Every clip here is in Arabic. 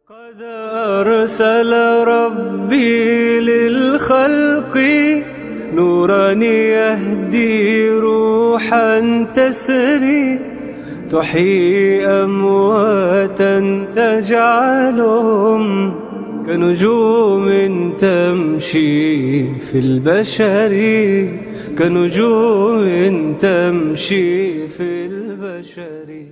قد أرسل ربي للخلق نورا يهدي روحا تسري تحيي أمواتا تجعلهم كنجوم تمشي في البشر كنجوم تمشي في البشر.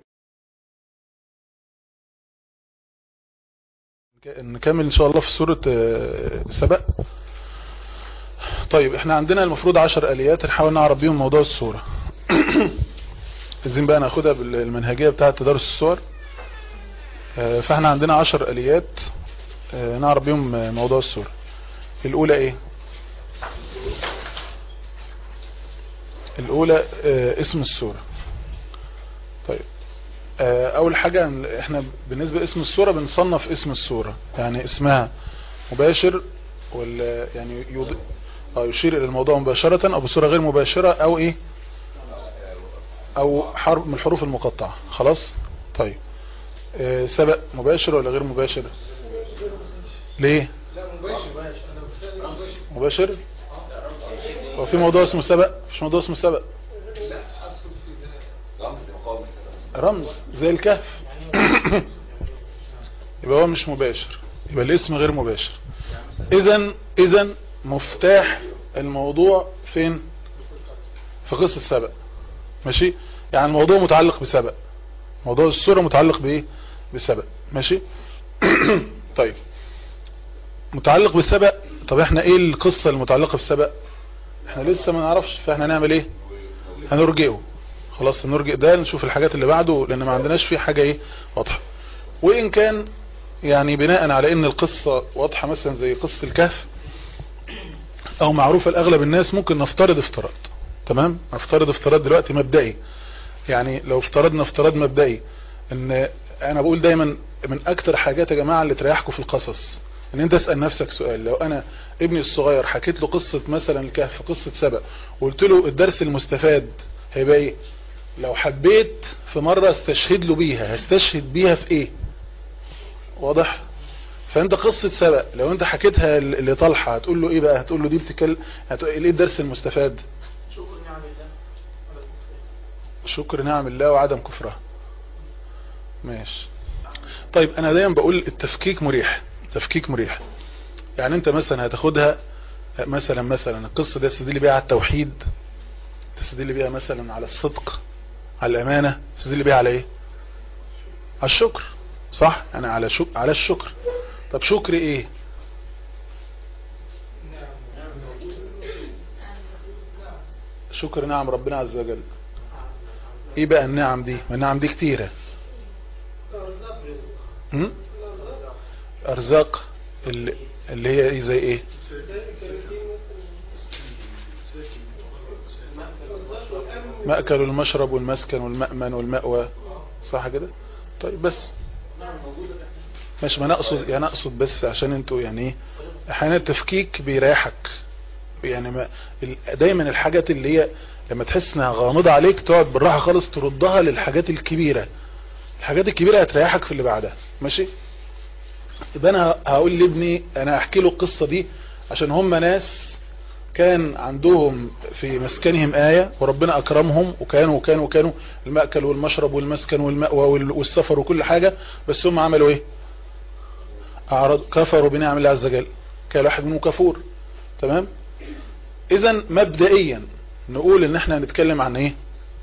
نكمل ان شاء الله في سورة سبأ. طيب احنا عندنا المفروض 10 آليات نحاول نعرف بيهم موضوع السورة. عايزين بقى ناخدها بالمنهجية بتاعة تدارس السور. فاحنا عندنا 10 آليات نعرف بيهم موضوع السورة. الاولى ايه؟ الاولى اسم السورة. طيب اول حاجة احنا بالنسبة لاسم السورة بنصنف اسم السورة، يعني اسمها مباشر ولا يعني يشير الى الموضوع مباشرة او بصورة غير مباشرة او ايه او حرف من الحروف المقطعة. خلاص. طيب سبأ مباشر ولا غير مباشر؟ ليه مباشر؟ هو في موضوع اسمه سبأ؟ مش موضوع اسمه سبأ. رمز زي الكهف. يبقى هو مش مباشر، يبقى الاسم غير مباشر. اذا مفتاح الموضوع فين؟ في قصة سبأ. ماشي، يعني الموضوع متعلق بسبأ، موضوع السورة متعلق بايه؟ بسبأ. ماشي. طيب متعلق بالسبأ. طب احنا ايه القصة المتعلقة بالسبأ؟ احنا لسه ما نعرفش، فاحنا هنعمل ايه؟ هنرجئه. خلاص هنرجئ ده، نشوف الحاجات اللي بعده لان ما عندناش فيه حاجة ايه واضحة. وان كان يعني بناء على ان القصة واضحة مثلا زي قصة الكهف او معروفة لاغلب الناس، ممكن نفترض افتراض. تمام، نفترض افتراض دلوقتي مبدئي. يعني لو افترضنا افتراض مبدئي ان انا بقول دايما من اكتر حاجات يا جماعة اللي تريحكم في القصص ان انت اسأل نفسك سؤال. لو انا ابني الصغير حكيت له قصة مثلا الكهف، قصة سبأ، وقلت له الدرس المستفاد هيبقى ايه؟ لو حبيت في مرة استشهد له بيها، هستشهد بيها في ايه؟ واضح؟ فانت قصة سبأ لو انت حكيتها لطلحة هتقول له ايه بقى؟ هتقول له دي بتكلم ايه الدرس المستفاد؟ شكر نعم الله وعدم كفرها. ماشي. طيب انا دايما بقول التفكيك مريح، تفكيك مريح. يعني انت مثلا هتاخدها مثلا القصة دي تستدل بيها على التوحيد، تستدل بيها مثلا على الصدق، على الامانة، تستدل بيها على ايه؟ على الشكر. صح، يعني على الشكر. طب شكر ايه؟ شكر نعم ربنا عز وجل. ايه بقى النعم دي؟ النعم دي كتيرة. ارزاق اللي هي ايه؟ زي ايه؟ مأكل المشرب والمسكن والمأمن والمأوى. صح كده؟ طيب بس مش ما نقصد، يعني اقصد بس عشان انتوا يعني ايه احيانا التفكيك بيريحك. يعني ما دايما الحاجات اللي هي لما تحس انها غامضة عليك تقعد بالراحة خالص تردها للحاجات الكبيرة. الحاجات الكبيرة هتريحك في اللي بعدها. ماشي. يبقى انا هقول لابني، انا احكي له القصة دي عشان هم ناس كان عندهم في مسكنهم آية وربنا اكرمهم وكانوا المأكل والمشرب والمسكن والمأوى والسفر وكل حاجة، بس هم عملوا ايه؟ كفروا بنعم الله عز وجل، كان واحد منهم كفور. تمام. اذا مبدئيا نقول ان احنا هنتكلم عن ايه؟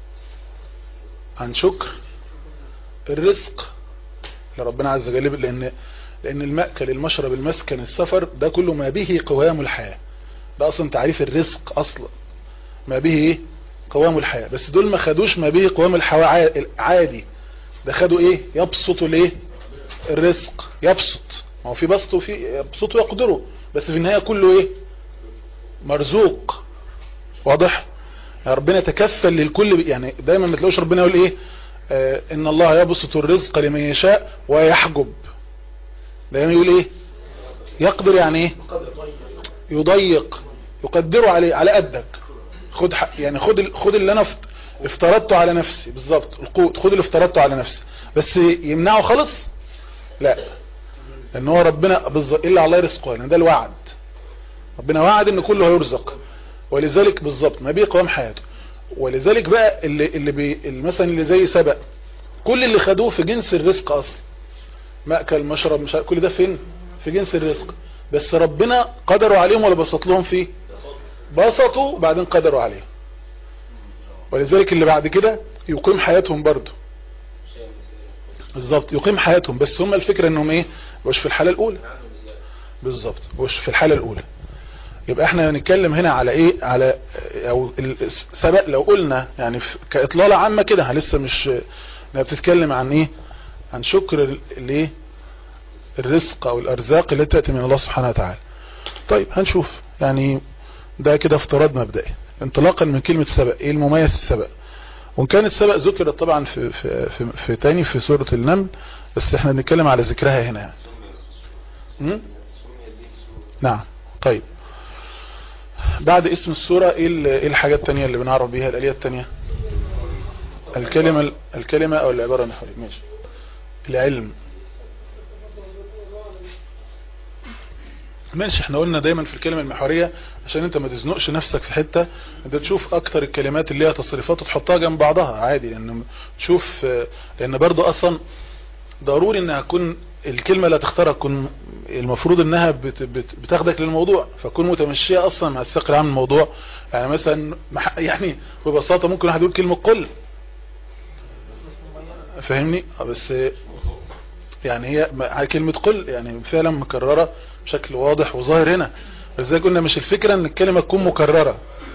عن شكر الرزق لربنا عز وجل، لان المأكل المشرب المسكن السفر ده كله ما به قوام الحياة. ده اصلا تعريف الرزق اصلا، ما به ايه؟ قوام الحياة. بس دول ما خدوش ما به قوام الحياة عادي، ده خدوا ايه؟ يبسطوا ليه الرزق؟ يبسط، ما هو في بسط وفي يبسط ويقدره، بس في النهاية كله ايه؟ مرزوق. واضح؟ يعني ربنا تكفل للكل. يعني دايما ما تلاقوش ربنا يقول ايه؟ ان الله يبسط الرزق لمن يشاء ويحجب. دايما يقول ايه؟ يقدر، يعني ايه؟ يضيق، يقدره على قدك. خد يعني خد اللي انا افترضته على نفسي بالظبط، القوت خد اللي افترضته على نفسي، بس يمنعه خالص؟ لا. لان هو ربنا بالظبط الا الله رزقه، لان ده الوعد، ربنا وعد ان كله هيرزق، ولذلك بالظبط ما بيه قوام حياته. ولذلك بقى مثلا اللي زي سبأ، كل اللي خدوه في جنس الرزق اصلا، مأكل مشرب مش كل ده فين؟ في جنس الرزق، بس ربنا قدروا عليهم ولا بسط لهم فيه؟ بسطوا وبعدين قدروا عليهم. ولذلك اللي بعد كده يقيم حياتهم برضو بالظبط، يقيم حياتهم، بس هم الفكرة انهم ايه؟ مش في الحالة الاولى بالظبط، مش في الحالة الاولى. يبقى احنا هنتكلم هنا على ايه؟ على او سبق لو قلنا يعني كاطلالة عامة كده، لسه مش بتتكلم عن ايه؟ عن شكر الايه؟ الرزق او الارزاق اللي تأتي من الله سبحانه وتعالى. طيب هنشوف يعني ده كده افتراض مبدئي انطلاقا من كلمة سبق. ايه المميز في السبق؟ وان كانت سبق ذكرت طبعا في تاني في سورة النمل، بس احنا بنتكلم على ذكرها هنا يعني. نعم. طيب بعد اسم السورة ايه الحاجات التانية اللي بنعرف بيها الآلية التانية؟ الكلمة او العبارة النحوية. ماشي. العلم. ماشي. احنا قلنا دايما في الكلمة المحورية عشان انت ما تزنقش نفسك في حتة، انت تشوف اكتر الكلمات اللي هي تصريفات وتحطها جنب بعضها عادي، لان تشوف، لان برضو اصلا ضروري انها تكون الكلمة اللي هتختارها تكون المفروض انها بتاخدك للموضوع، فكون متمشية اصلا مع السياق العام الموضوع. يعني مثلا يعني ببساطة ممكن واحد يقول كلمة قل، فاهمني؟ بس يعني هي كلمة قل يعني فعلا مكررة بشكل واضح وظاهر هنا. ازاي قلنا مش الفكرة ان الكلمة تكون مكررة،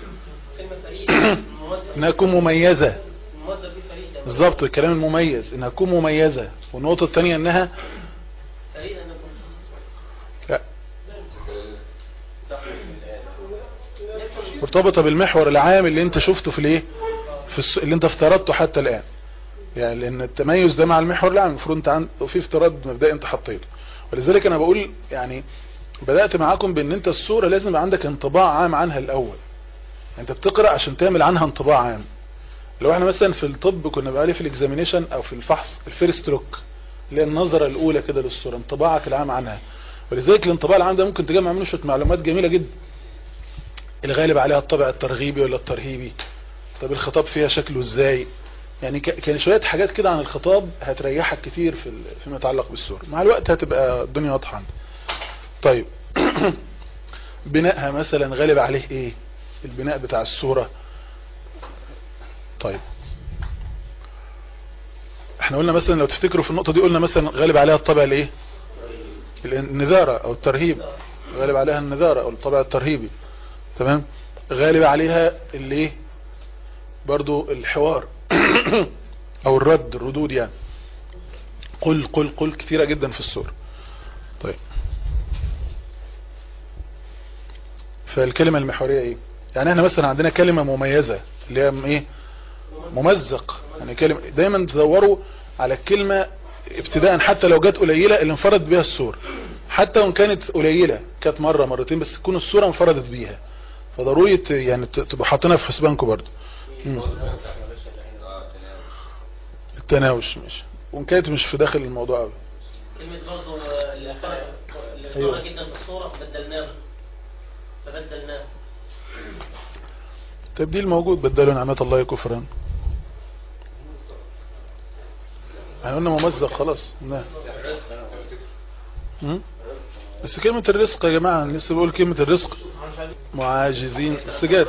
انها تكون مميزة. بالظبط، الكلام المميز انها تكون مميزة. والنقطة الثانية انها لا مرتبطة بالمحور العام اللي انت شفته في الايه، اللي انت افترضته حتى الان. يعني لان التميز ده مع المحور العام المفروض انت في افتراض مبدئي انت حطيته. ولذلك انا بقول يعني بدأت معاكم بان انت الصورة لازم يبقى عندك انطباع عام عنها الاول. انت بتقرأ عشان تعمل عنها انطباع عام. لو احنا مثلا في الطب كنا بقى في الاكزامينيشن او في الفحص الفيرست لوك اللي هي النظرة الاولى كده للصورة، انطباعك العام عنها. ولذلك الانطباع العام ده ممكن تجمع منه شوية معلومات جميلة جدا، الغالب عليها الطابع الترغيبي ولا الترهيبي، طب الخطاب فيها شكله ازاي، يعني كان شوية حاجات كده عن الخطاب هتريحك كتير فيما يتعلق بالصورة. مع الوقت هتبقى الدنيا واضحة. طيب بنائها مثلا غالب عليه ايه؟ البناء بتاع الصورة. طيب احنا قلنا مثلا لو تفتكروا في النقطة دي قلنا مثلا غالب عليها الطابع الايه؟ النذارة او الترهيب، غالب عليها النذارة او الطابع الترهيبي. تمام. غالب عليها الايه برضو الحوار او الردود يعني. قل كثيرة جدا في السورة. طيب فالكلمة المحورية ايه؟ يعني احنا مثلا عندنا كلمة مميزة اللي هي ايه؟ ممزق. يعني كلمة دايما تدوروا على الكلمة ابتداء حتى لو جت قليلة اللي انفرد بها السورة، حتى وان كانت قليلة كانت مرة مرتين بس تكون السورة انفردت بيها، فضروري يعني تبقى حاطينها في حسبانكم برضو. التناوش مش وان كانت مش في داخل الموضوع قوي. كلمة برضو اللي صورة جدا في الصورة فبدلناه. تبديل موجود، بدلوا نعمة الله كفرا. احنا قلنا ممزق خلاص. بس كلمة الرزق يا جماعة لسه بقول كلمة الرزق معاجزين بس جات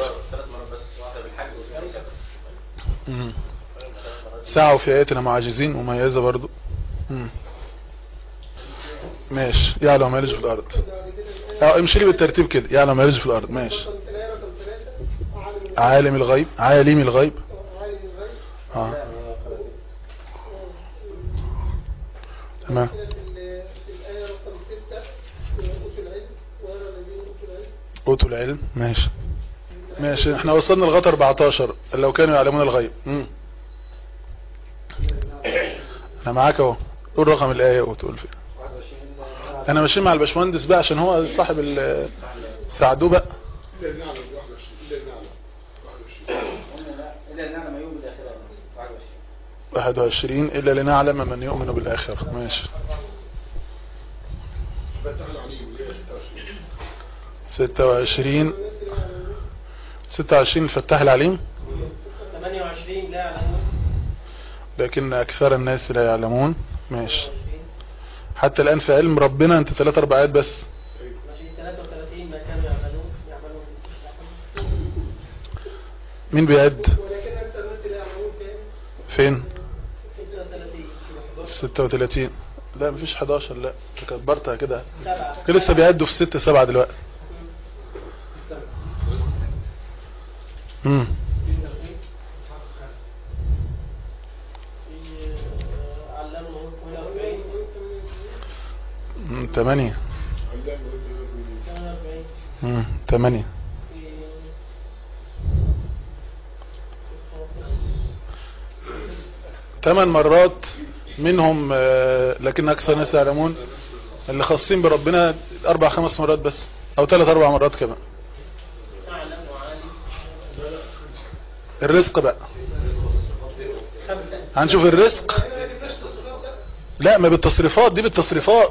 سعوا في آياتنا معاجزين مميزة برضو. ماشي. يعلم ما يلج في الأرض. امشي لي بالترتيب كده. يعلم ما يلج في الأرض. ماشي. عالم الغيب. تمام. أوتوا العلم. ماشي. احنا وصلنا لغاية 14 لو كانوا يعلمون الغيب. انا معاك اهو. قول رقم الآية وتقول فيه. انا ماشي مع الباشمهندس بقى عشان هو صاحب ساعدوه بقى. إلا لنعلم من يؤمن بالآخرة. 21 إلا لنعلم من يؤمن بالآخرة. ماشي. 26 الفتاح العليم. 28 لا يعلمون لكن اكثر الناس لا يعلمون. ماشي. حتى الان في علم ربنا انت 3-4 آيات بس. ماشي. 33 ما كانوا يعملون مين بيعد؟ ولكن اكثر الناس لا يعلمون فين؟ 36 36. لا مفيش 11. لا كبرتها كده. 7 كده لسه بيعدوا في 6-7 دلوقتي. علموا 8. 8. 8 مرات منهم لكن اكثر الناس يعلمون اللي خاصين بربنا 4-5 مرات بس او 3-4 مرات كمان. الرزق بقى هنشوف الرزق. لا ما بالتصريفات دي بالتصريفات.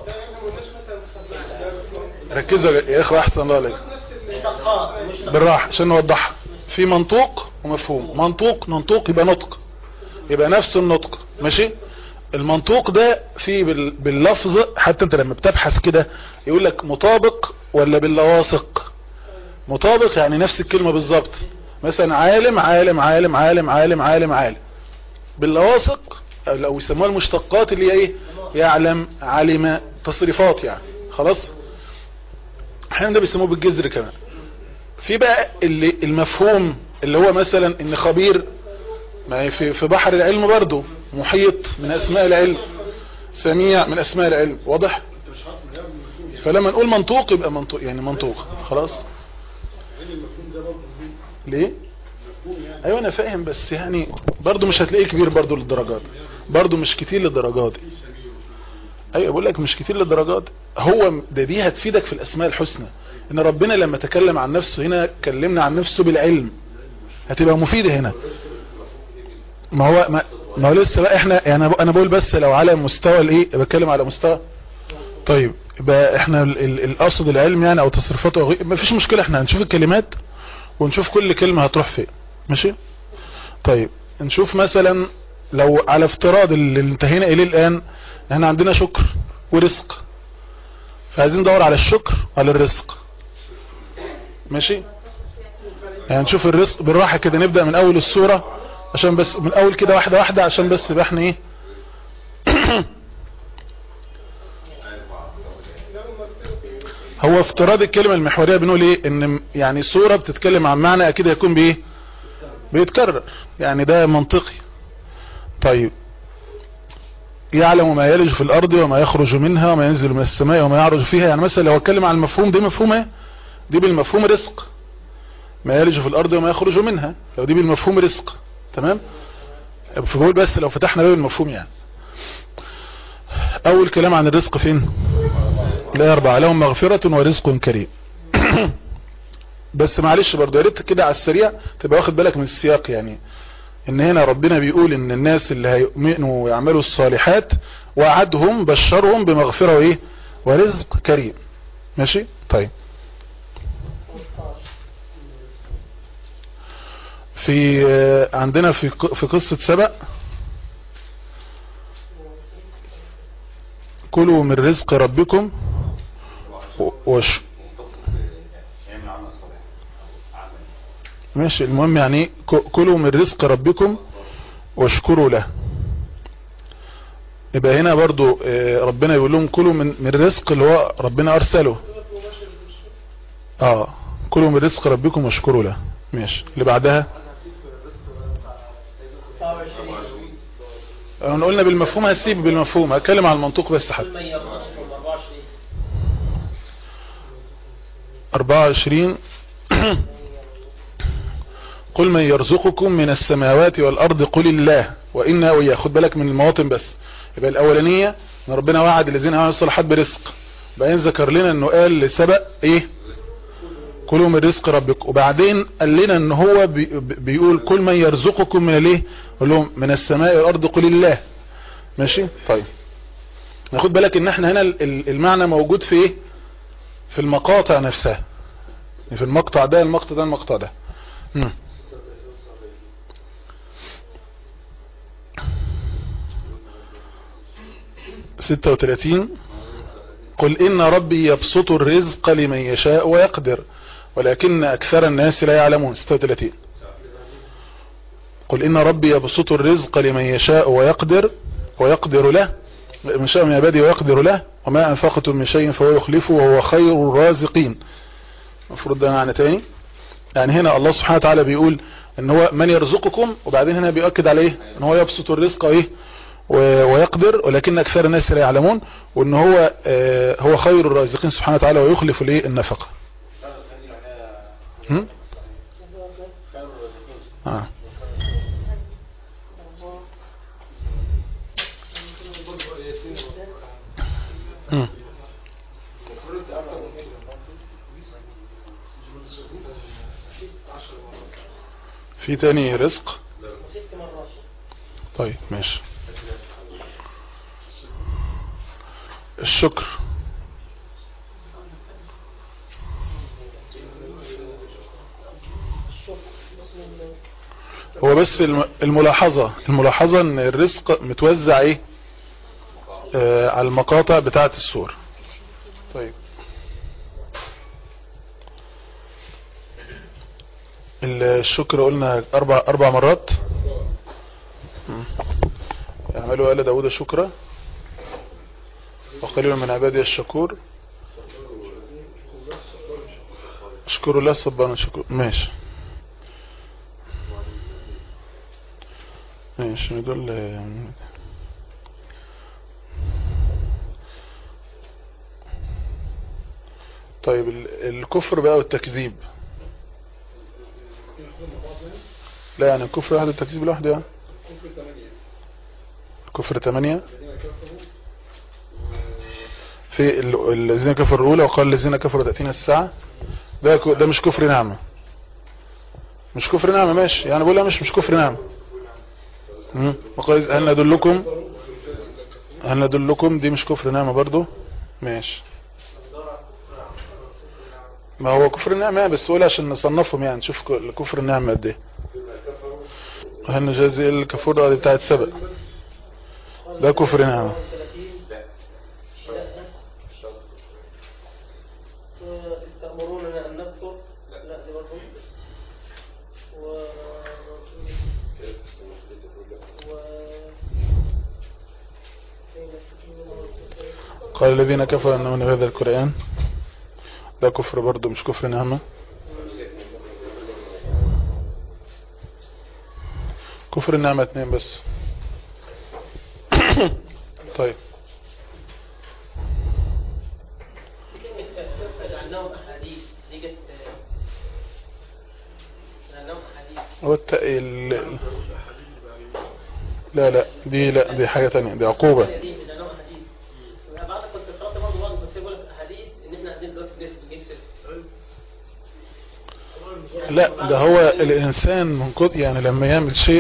ركزوا يا اخوة احسن الله عليك بالراحة عشان نوضحها. في منطوق ومفهوم. منطوق يبقى نطق يبقى نفس النطق. ماشي. المنطوق ده فيه باللفظ حتى انت لما بتبحث كده يقول لك مطابق ولا باللواصق. مطابق يعني نفس الكلمة بالظبط. مثلا عالم عالم عالم عالم عالم عالم عالم. باللواصق او يسموها المشتقات اللي هي ايه يعلم علم تصريفات يعني. خلاص. احيانا ده بيسموه بالجذر كمان. في بقى اللي المفهوم اللي هو مثلا ان خبير ما في بحر العلم برضو. محيط من اسماء العلم. سميع من اسماء العلم. واضح. فلما نقول منطوق يبقى منطوق يعني منطوق. خلاص. ليه؟ ايوه انا فاهم بس يعني برضو مش هتلاقيه كبير برضو للدرجات. برضو مش كتير للدرجات. ايوه بقول لك مش كتير للدرجات. هو دي هتفيدك في الاسماء الحسنى ان ربنا لما تكلم عن نفسه هنا كلمنا عن نفسه بالعلم هتبقى مفيدة هنا. ما هو لسه بقى احنا يعني انا بقول بس لو على مستوى الايه بتكلم على مستوى. طيب يبقى احنا الاقصد العلم يعني او تصرفاته ما فيش مشكلة. احنا هنشوف الكلمات ونشوف كل كلمة هتروح فين. ماشي. طيب نشوف مثلا لو على افتراض اللي انتهينا اليه الان احنا عندنا شكر ورزق فعايزين ندور على الشكر وعلى الرزق. ماشي. يعني نشوف الرزق بالراحة كده. نبدأ من اول السورة عشان بس من اول كده واحدة واحدة عشان بس يبقى احنا ايه هو افتراض الكلمة المحورية بنقول ايه ان يعني سورة بتتكلم عن معنى اكيد هيكون بايه بيتكرر يعني ده منطقي. طيب يعلم ما يلج في الارض وما يخرج منها وما ينزل من السماء وما يعرج فيها. يعني مثلا لو اتكلم عن المفهوم دي مفهوم ايه دي بالمفهوم رزق. ما يلج في الارض وما يخرج منها لو دي بالمفهوم رزق. تمام. فبقول بس لو فتحنا باب المفهوم يعني اول كلام عن الرزق فين؟ لا 4 لهم مغفرة ورزق كريم. بس معلش برضه يا ريت كده على السريع تبقى واخد بالك من السياق. يعني ان هنا ربنا بيقول ان الناس اللي هيؤمنوا ويعملوا الصالحات وعدهم بشرهم بمغفرة وايه ورزق كريم. ماشي. طيب في عندنا في قصة سبأ كلوا من رزق ربكم ماشي. المهم يعني كلوا من رزق ربكم واشكروا له. يبقى هنا برضو ربنا يقول لهم كلوا من رزق اللي هو ربنا ارسله. كلوا من رزق ربكم واشكروا له. ماشي. اللي بعدها قلنا بالمفهوم هسيب بالمفهوم هتكلم عن المنطوق بس حتى 24 قل من يرزقكم من السماوات والارض قل الله وانا وياه. خد بالك من المواطن بس. يبقى الاولانيه ان ربنا وعد الذين عملوا الصالحات برزق. بعدين ذكر لنا انه قال لسبأ ايه كلوا من رزق ربكم. وبعدين قال لنا ان هو بيقول كل من يرزقكم من الايه قال لهم من السماء والارض قل الله. ماشي. طيب ناخد بالك ان احنا هنا المعنى موجود في ايه في المقاطع نفسها، في المقطع ده المقطع ده. 36 قل إن ربي يبسط الرزق لمن يشاء ويقدر ولكن أكثر الناس لا يعلمون. 36 قل إن ربي يبسط الرزق لمن يشاء ويقدر له، من شاء من عباده ويقدر له، وما أنفقتم من شيء فهو يخلفه وهو خير الرازقين. المفروض ده معنى تاني، يعني هنا الله سبحانه وتعالى بيقول ان هو من يرزقكم، وبعدين هنا بيؤكد عليه ان هو يبسط الرزق ايه ويقدر ولكن اكثر الناس لا يعلمون، وان هو هو خير الرازقين سبحانه وتعالى ويخلف الايه النفقه. في تاني رزق. طيب ماشي. الشكر هو بس الملاحظة ان الرزق متوزع ايه على المقاطع بتاعة السور. طيب الشكر قلنا اربع مرات. اعملوا آل داود شكرا وقليل من عبادي الشكور اشكروا الله صبانا شكور. ماشي دول. طيب الكفر بقى والتكذيب. لا يعني الكفر واحد والتكذيب لوحده. يعني الكفر 8 في الذين كفروا الأولى وقال الذين كفروا تأتينا الساعة. ده مش كفر نعمة، مش كفر نعمة. ماشي يعني بقولها مش كفر نعمة. وقال هل ندلكم دي مش كفر نعمة برضو. ماشي ما هو كفر النعمة بس قول عشان نصنفهم يعني نشوف كفر النعمة قد ايه. هل نجازي الكفور دي بتاعت سبق ده كفر نعمة. قال الذين كفروا انه من هذا القرآن ده كفر برضو مش كفر نعمة. كفر النعمة 2 بس. طيب هو لا دي حاجة تانية، دي عقوبة. لا ده هو الانسان من كتر يعني لما يعمل شيء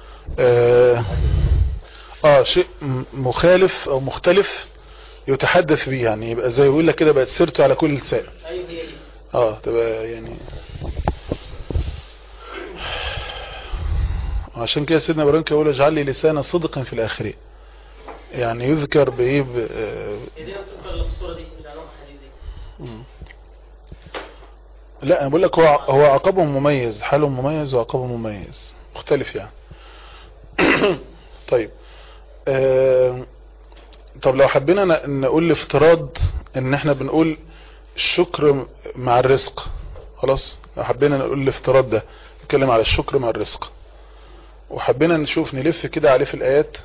شيء مخالف او مختلف يتحدث به، يعني يبقى زي يقول لك كده بقت سيرته على كل لسان. تبقى يعني عشان كده سيدنا ابراهيم كان يقول اجعل لي لسان صدق في الاخرين، يعني يذكر بايه لا انا بقول لك هو عقابهم مميز، حالهم مميز وعقابهم مميز مختلف يعني. طيب طب لو حبينا نقول الافتراض ان احنا بنقول الشكر مع الرزق، خلاص لو حبينا نقول الافتراض ده نتكلم على الشكر مع الرزق، وحبينا نشوف نلف كده عليه في الايات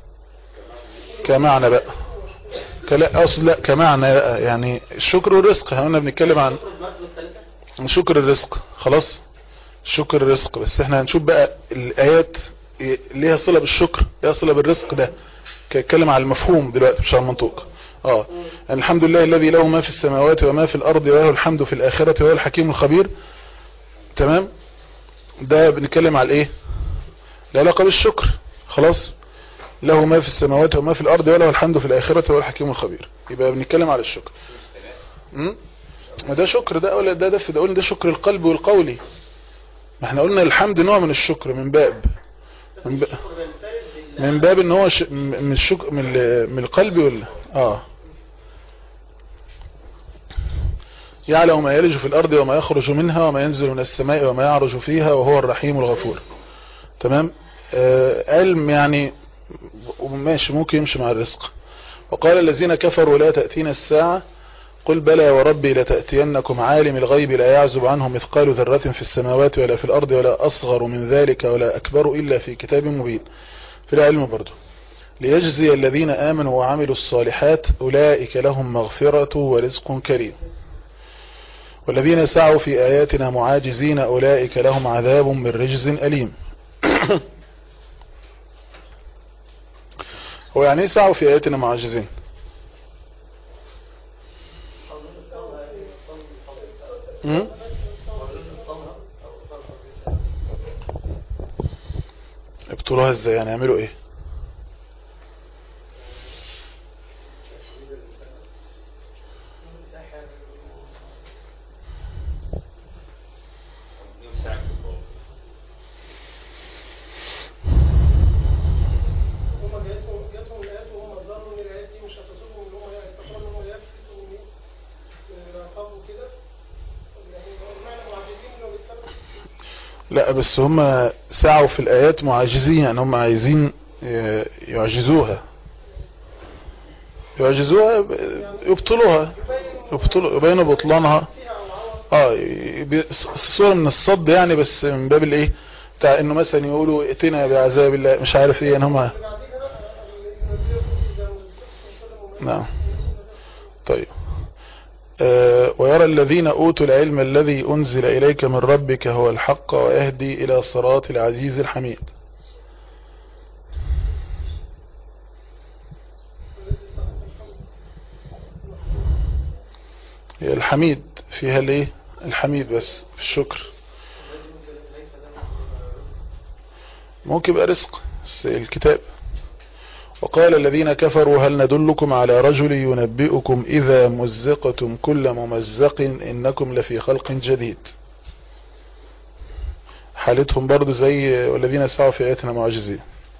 كمعنى بقى لا كمعنى بقى، يعني الشكر والرزق احنا بنتكلم عن شكر الرزق. خلاص شكر الرزق، بس احنا هنشوف بقى الايات ليها صلة بالشكر ليها صلة بالرزق، ده كتكلم على المفهوم دلوقتي مش على المنطوق. يعني الحمد لله الذي له ما في السماوات وما في الارض وله الحمد في الاخرة وهو الحكيم الخبير. تمام ده بنتكلم على ايه؟ له علاقة بالشكر. خلاص له ما في السماوات وما في الارض وله الحمد في الاخرة وهو الحكيم الخبير، يبقى بنتكلم على الشكر. ما ده شكر ده، ولا ده في ده قلنا ده شكر القلب والقولي. ما احنا قلنا الحمد نوع من الشكر من باب من باب ان هو من الشكر من القلب ولا يعلم ما يلج في الارض وما يخرج منها وما ينزل من السماء وما يعرج فيها وهو الرحيم الغفور. تمام. علم يعني ماشي، ممكن يمشي مع الرزق. وقال الذين كفروا لا تأتينا الساعة قل بلى وربي لتأتينكم عالم الغيب لا يعزب عنه مثقال ذرة في السماوات ولا في الأرض ولا أصغر من ذلك ولا أكبر إلا في كتاب مبين. في العلم برضو ليجزي الذين آمنوا وعملوا الصالحات أولئك لهم مغفرة ورزق كريم والذين سعوا في آياتنا معاجزين أولئك لهم عذاب من رجز أليم. هو يعني سعوا في آياتنا معاجزين؟ ابطلوها ازاي يعني؟ يعملوا ايه؟ لا بس هم سعوا في الآيات معاجزين، يعني هم عايزين يعجزوها يبطلوها يبينوا بطلانها. صورة من الصد يعني، بس من باب الايه بتاع انه مثلا يقولوا ائتنا بعذاب الله مش عارف ايه يعني هم. نعم. طيب. ويرى الذين أوتوا العلم الذي أنزل إليك من ربك هو الحق ويهدي إلى صراط العزيز الحميد. هي الحميد فيها ليه الحميد بس في الشكر، ممكن يبقى رزق الكتاب. وقال الذين كفروا هل ندلكم على رجل ينبئكم إذا مزقتم كل ممزق إنكم لفي خلق جديد. حالتهم برضو زي والذين سعوا في آياتنا معجزين.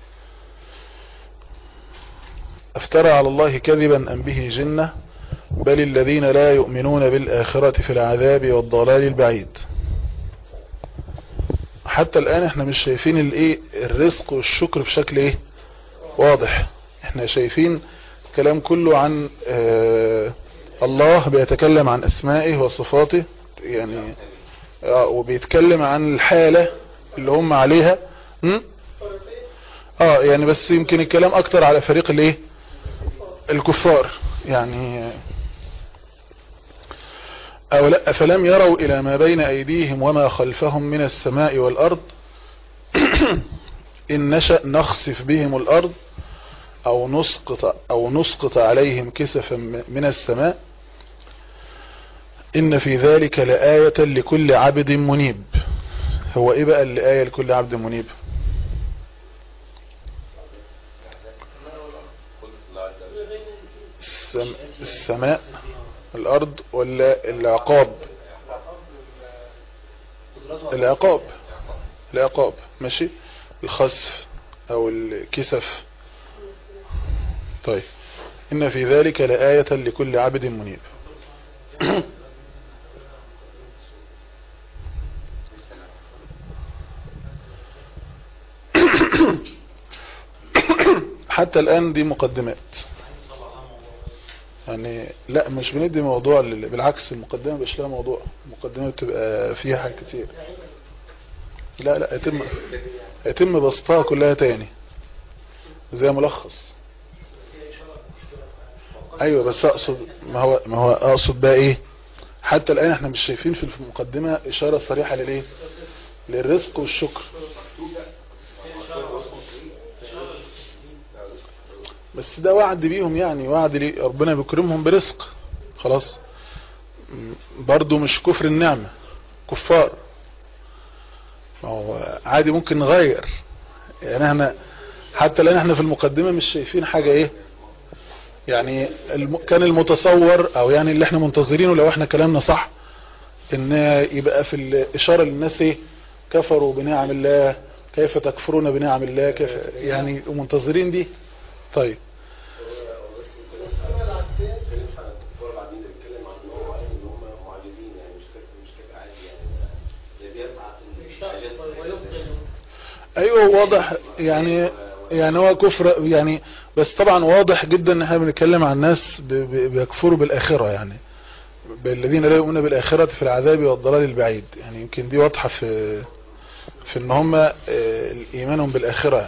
افترى على الله كذبا أم به جنة بل الذين لا يؤمنون بالآخرة في العذاب والضلال البعيد. حتى الآن احنا مش شايفين الايه الرزق والشكر بشكل ايه واضح. احنا شايفين كلام كله عن الله بيتكلم عن اسمائه وصفاته يعني، وبيتكلم عن الحالة اللي هم عليها. يعني بس يمكن الكلام اكتر على فريق الايه الكفار يعني. او لا فلم يروا الى ما بين ايديهم وما خلفهم من السماء والارض ان نشأ نخسف بهم الارض او نسقط عليهم كسفا من السماء ان في ذلك لآية لكل عبد منيب. هو ايه بقى الآية لكل عبد منيب؟ السماء الارض ولا العقاب؟ العقاب ماشي، الخسف او الكسف. طيب ان في ذلك لآية لكل عبد منيب. حتى الآن دي مقدمات يعني، لا مش بندي موضوع بالعكس المقدمة مش لها موضوع، المقدمة بتبقى فيها حاجات كتير. لا يتم بسطها كلها تاني زي ملخص. ايوه بس اقصد ما هو اقصد بقى ايه، حتى الآن احنا مش شايفين في المقدمة اشارة صريحة للايه للرزق والشكر، بس ده وعد بيهم يعني، وعد لي ربنا بيكرمهم برزق خلاص. برضو مش كفر النعمة، كفار. ما هو عادي ممكن نغير يعني. احنا حتى الان احنا في المقدمة مش شايفين حاجة ايه يعني كان المتصور او يعني اللي احنا منتظرينه لو احنا كلامنا صح ان يبقى في الاشارة للناس ايه كفروا بنعم الله كيف تكفرون بنعم الله كيف يعني منتظرين دي. طيب ايوه واضح يعني هو كفر يعني، بس طبعا واضح جدا ان احنا بنتكلم عن ناس بيكفروا بالاخره، يعني الذين لا يؤمنون بالاخره في العذاب والضلال البعيد، يعني يمكن دي واضحه في ان هم ايمانهم بالاخره.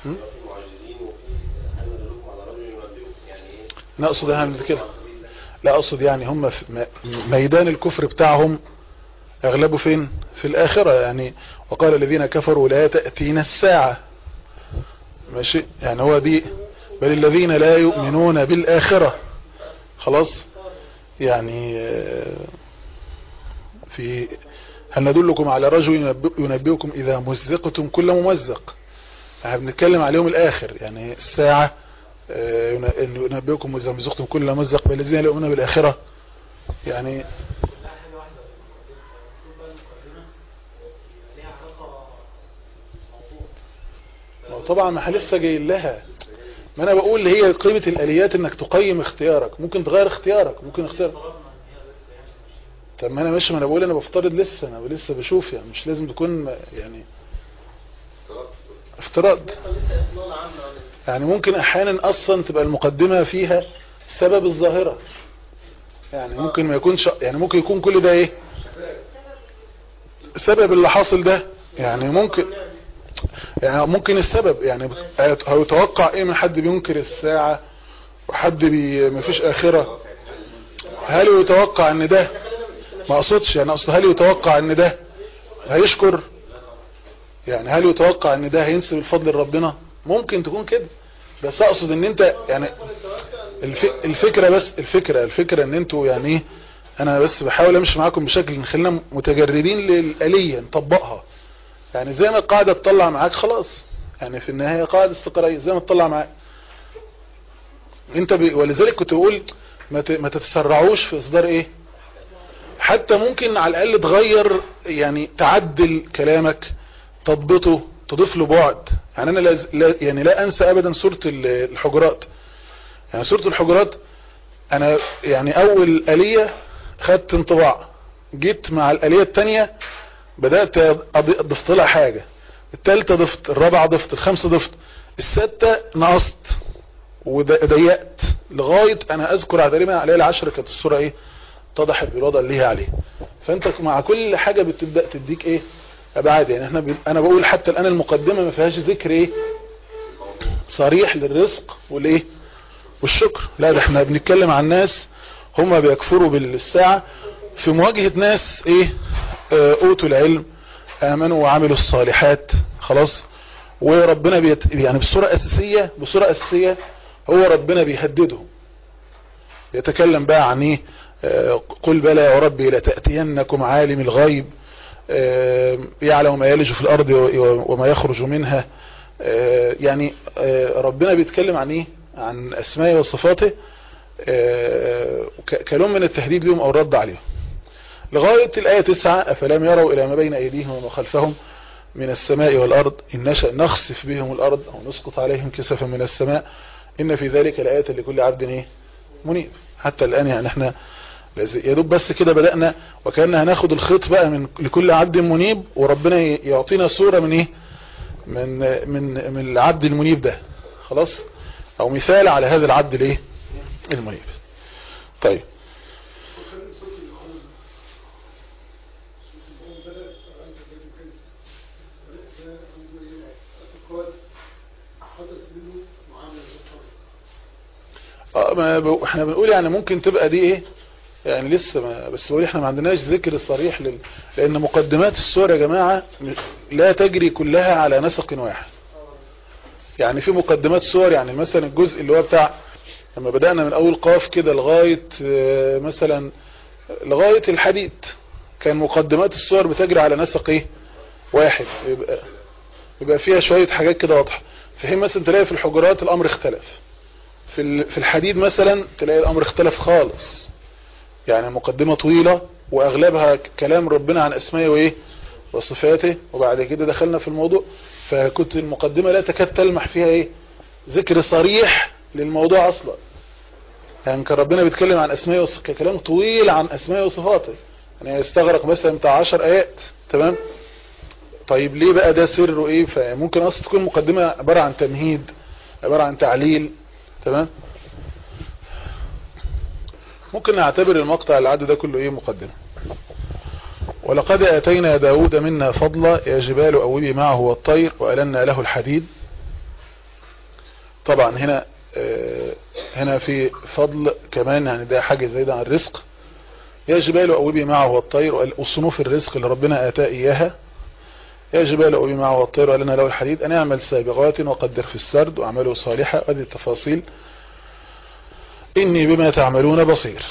انا اقصد اهم كده، لا اقصد يعني هم في ميدان الكفر بتاعهم اغلبه فين في الاخره، يعني وقال الذين كفروا لا تأتينا الساعة ماشي، يعني هو دي بل الذين لا يؤمنون بالآخرة خلاص. يعني في هل ندلكم على رجل ينبئكم إذا مزقتم كل ممزق، احنا بنتكلم عليهم الآخر يعني الساعة ينبئكم إذا مزقتم كل ممزق بل الذين لا يؤمنون بالآخرة يعني. طبعا ما لسه جاي لها، ما انا بقول هي قيمة الاليات انك تقيم اختيارك، ممكن تغير اختيارك ممكن اختيارك. طب ما انا ماشي، ما انا بقول انا بفترض لسه، انا لسه بشوف يعني مش لازم تكون يعني افتراض، يعني ممكن احيانا اصلا تبقى المقدمة فيها سبب الظاهرة، يعني ممكن ما يكونش، يعني ممكن يكون كل ده ايه سبب اللي حاصل ده، يعني ممكن السبب يعني هيتوقع ايه من حد بينكر الساعة وحد مفيش اخرة، هل يتوقع ان ده ما اقصدش يعني اقصد هل يتوقع ان ده هيشكر، يعني هل يتوقع ان ده هينسب الفضل لربنا؟ ممكن تكون كده، بس اقصد ان انت يعني الفكرة بس الفكرة ان انتوا يعني انا بس بحاول امشي معاكم بشكل نخلينا متجردين للآلية نطبقها، يعني زي ما القاعدة تطلع معاك خلاص، يعني في النهاية قاعدة استقرائية زي ما تطلع معاك انت ولذلك كنت بقول ما تتسرعوش في اصدار ايه، حتى ممكن على الاقل تغير يعني تعدل كلامك تضبطه تضيف له بعد، يعني انا يعني لا انسى ابدا سورة الحجرات، يعني سورة الحجرات انا يعني اول آلية خدت انطباع، جيت مع الآلية التانية بدأت ضفت لها حاجة، الثالثة ضفت، الرابعة ضفت، الخامسة ضفت، الستة نقصت وضيقت لغاية انا اذكر تقريبا على العشر كانت الصورة ايه اتضحت بالوضع اللي هي عليه. فانت مع كل حاجة بتبدأ تديك ايه ابعاد، يعني انا بقول حتى الان المقدمة ما فيهاش ذكر ايه صريح للرزق والايه والشكر، لا ده احنا بنتكلم عن ناس هم بيكفروا بالساعة في مواجهة ناس ايه اوتوا العلم امنوا وعملوا الصالحات خلاص، وربنا يعني بصورة اساسية هو ربنا بيهددهم، يتكلم بقى عن ايه قل بلى يا ربي لتأتينكم عالم الغيب يعلم ما يلج في الارض وما يخرج منها، يعني ربنا بيتكلم عن ايه عن اسمائه وصفاته كلام من التهديد لهم او الرد عليهم لغاية الآية 9 أفلم يروا إلى ما بين أيديهم وما خلفهم من السماء والأرض إن نشأ نخسف بهم الأرض أو نسقط عليهم كسفا من السماء إن في ذلك الآية لكل عبد إيه منيب. حتى الآن يعني احنا يدوب بس كده بدأنا وكأن هناخد الخيط بقى من لكل عبد منيب، وربنا يعطينا صورة من إيه من العبد المنيب ده خلاص، أو مثال على هذا العبد الإيه المنيب. طيب احنا بنقول يعني ممكن تبقى دي ايه يعني لسه بس بقول احنا ما عندناش ذكر صريح لان مقدمات السور يا جماعة لا تجري كلها على نسق واحد، يعني في مقدمات سور يعني مثلا الجزء اللي هو بتاع لما بدأنا من اول قاف كده لغاية مثلا لغاية الحديد كان مقدمات السور بتجري على نسق ايه واحد، يبقى فيها شوية حاجات كده واضحة، في حين مثلا تلاقي في الحجرات الامر اختلف، في الحديد مثلا تلاقي الامر اختلف خالص، يعني مقدمة طويلة واغلبها كلام ربنا عن اسمائه وايه وصفاته، وبعد كده دخلنا في الموضوع، فكنت المقدمة لا تكاد تلمح فيها ايه ذكر صريح للموضوع اصلا. يعني كان ربنا بيتكلم عن اسمائه كلام طويل عن اسمائه وصفاته، يعني يستغرق مثلا بتاع 10 ايات. تمام. طيب ليه بقى ده سره ايه؟ فممكن اصلا تكون مقدمة عبارة عن تمهيد، عبارة عن تعليل. تمام. ممكن نعتبر المقطع اللي عدى ده كله ايه مقدمة. ولقد اتينا داود منا فضلا يا جبال اوبي معه والطير والنا له الحديد. طبعا هنا في فضل كمان، يعني ده حاجة زايدة عن الرزق. يا جبال اوبي معه والطير وصنوف الرزق اللي ربنا اتاه اياها. يا جبال اوبي معه والطير والنا له الحديد ان يعمل سابغات وقدر في السرد واعملوا صالحا. هذه التفاصيل. اني بما تعملون بصير.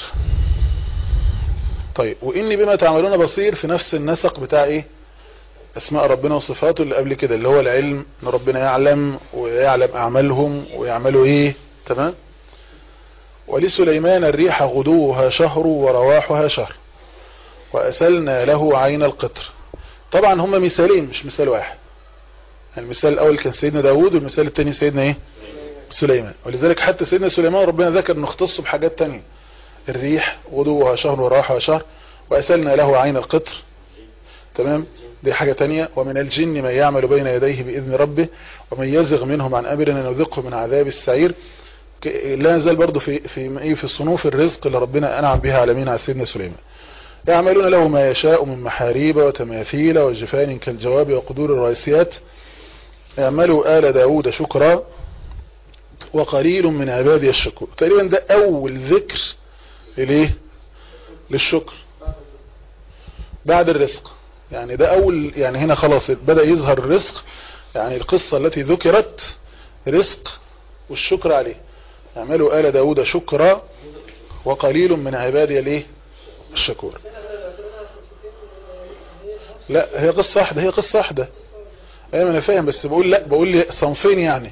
طيب واني بما تعملون بصير في نفس النسق بتاع ايه اسماء ربنا وصفاته اللي قبل كده، اللي هو العلم، ان ربنا يعلم ويعلم اعمالهم ويعملوا ايه. تمام. ولسليمان الريح غدوها شهر ورواحها شهر واسلنا له عين القطر. طبعا هما مثالين مش مثال واحد. المثال الاول كان سيدنا داود، والمثال الثاني سيدنا ايه سليمان. ولذلك حتى سيدنا سليمان ربنا ذكر انه اختصه بحاجات تانية، الريح غدوها شهر ورواحها شهر واسلنا له عين القطر. تمام. دي حاجة تانية. ومن الجن من يعمل بين يديه بإذن ربه ومن يزغ منهم عن أمرنا نذقه من عذاب السعير. لا نزال برضو في صنوف الرزق اللي ربنا أنعم بها على مين؟ على سيدنا سليمان. يعملون له ما يشاء من محاريب وتماثيل وجفان كالجواب وقدور الراسيات. يعملوا آل داود شكرا وقليل من عبادي الشكور. تقريبا ده أول ذكر ليه للشكر بعد الرزق. يعني ده اول، يعني هنا خلاص بدأ يظهر الرزق، يعني القصة التي ذكرت رزق والشكر عليه. اعملوا آل داود شكرا وقليل من عبادي الايه الشكور. لا هي قصة واحدة، هي قصة واحدة. ايوه انا فاهم، بس بقول لي صنفين يعني.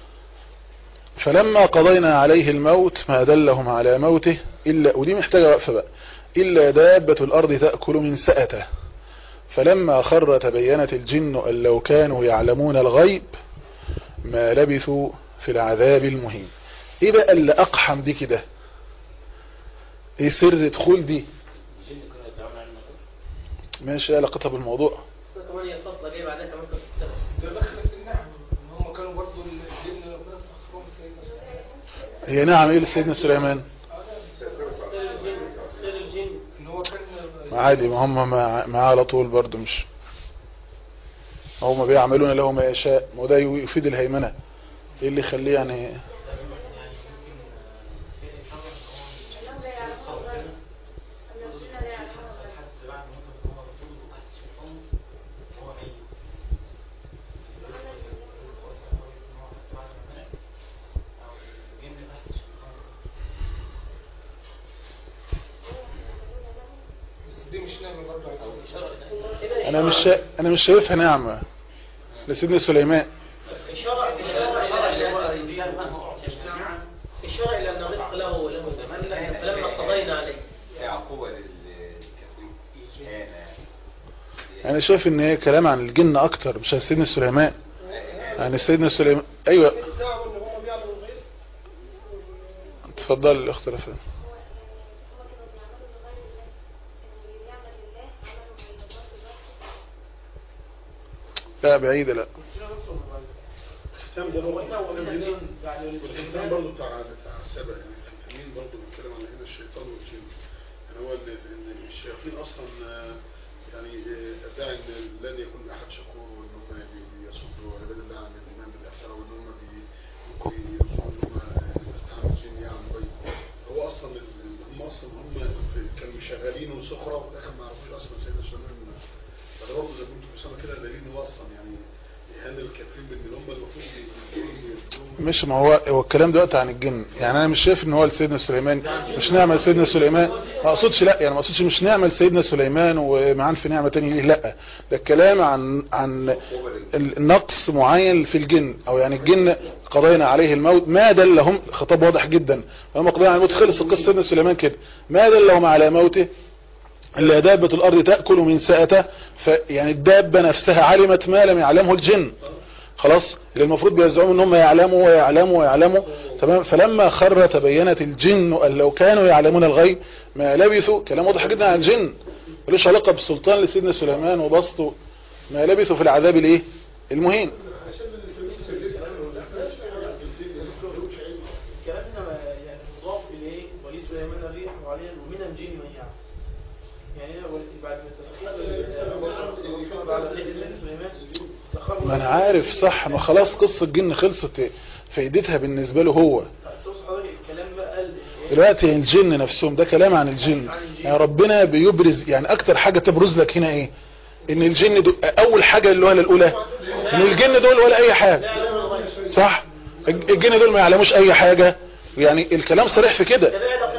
فلما قضينا عليه الموت ما دلهم على موته الا، ودي محتاجة وقفة بقى، الا دابة الارض تأكل من سأته فلما خر تبينت الجن أن لو كانوا يعلمون الغيب ما لبثوا في العذاب المهين. ايه بقى اللي اقحم دي كده؟ ايه سر دخول دي؟ ماشي ايه علاقتها بالموضوع؟ هي نعم ايه لسيدنا سليمان؟ عادي، ما هم معاه على طول برضو، مش هم بيعملون له ما يشاء، وده يفيد الهيمنة. ايه اللي يخليه يعني انا مش شايفها نعمة لسيدنا سليمان. الشرع الى ان الرزق له فلما قضينا عليه عقوبة للكافرين. انا شايف ان هي كلام عن الجن اكتر مش عن سيدنا سليمان. يعني سيدنا سليمان ايوه اتفضل الاختلافات. لا بعيدة لا. الختام ده هو الختام برضه بتاع السبع، يعني التنين برضه بيتكلم عن هنا الشيطان والجن. يعني هو ان الشياطين اصلا يعني ادعي ان لن يكون احد شكور، وان هم بيصدوا عباد الله عن الايمان بالاخره، وان هم ممكن يرسلوا ان هم استعانوا الجن يعني غيب. هو اصلا هم كانوا شغالين وسخره، وفي الاخر ما عرفوش اصلا سيدنا سليمان. فده برضه زي ما انتم بتسموا كده دليل ان هو اصلا يعني يعني الكافرين بان هم المفروض مش ما هو الكلام دلوقتي عن الجن، يعني انا مش شايف ان هو لسيدنا سليمان مش نعمل سيدنا سليمان، ما اقصدش لا، يعني ما اقصدش مش نعمل سيدنا سليمان ومعان في نعمة تانية ليه، لا ده الكلام عن النقص معين في الجن، او يعني الجن قضينا عليه الموت ما دلهم، خطاب واضح جدا، لما قضينا على الموت خلص القصة سيدنا سليمان كده، ما دلهم على موته الا دابة الارض تأكل من سأته، فيعني الدابة نفسها علمت ما لم يعلمه الجن، خلاص اللي المفروض بيزعموا ان هم يعلموا ويعلموا ويعلموا، تمام. فلما خر تبينت الجن ان لو كانوا يعلمون الغيب ما لبثوا، كلام واضح جدا عن الجن ملوش علاقه بالسلطان لسيدنا سليمان وبسطوا، ما لبثوا في العذاب الايه المهين. كلامنا يعني مضاف اليه ولي سليمان الريح وعليا ومن الجن من يعلم، يعني بعد ما على سليمان ما انا عارف صح، ما خلاص قصة الجن خلصت، فايدتها بالنسبة له هو دلوقتي الجن نفسهم، ده كلام عن الجن، يعني ربنا بيبرز، يعني اكتر حاجة تبرز لك هنا ايه، ان الجن دول اول حاجة اللي هو الاولى ان الجن دول ولا اي حاجة، صح، الجن دول ما يعلموش اي حاجة، يعني الكلام صريح في كده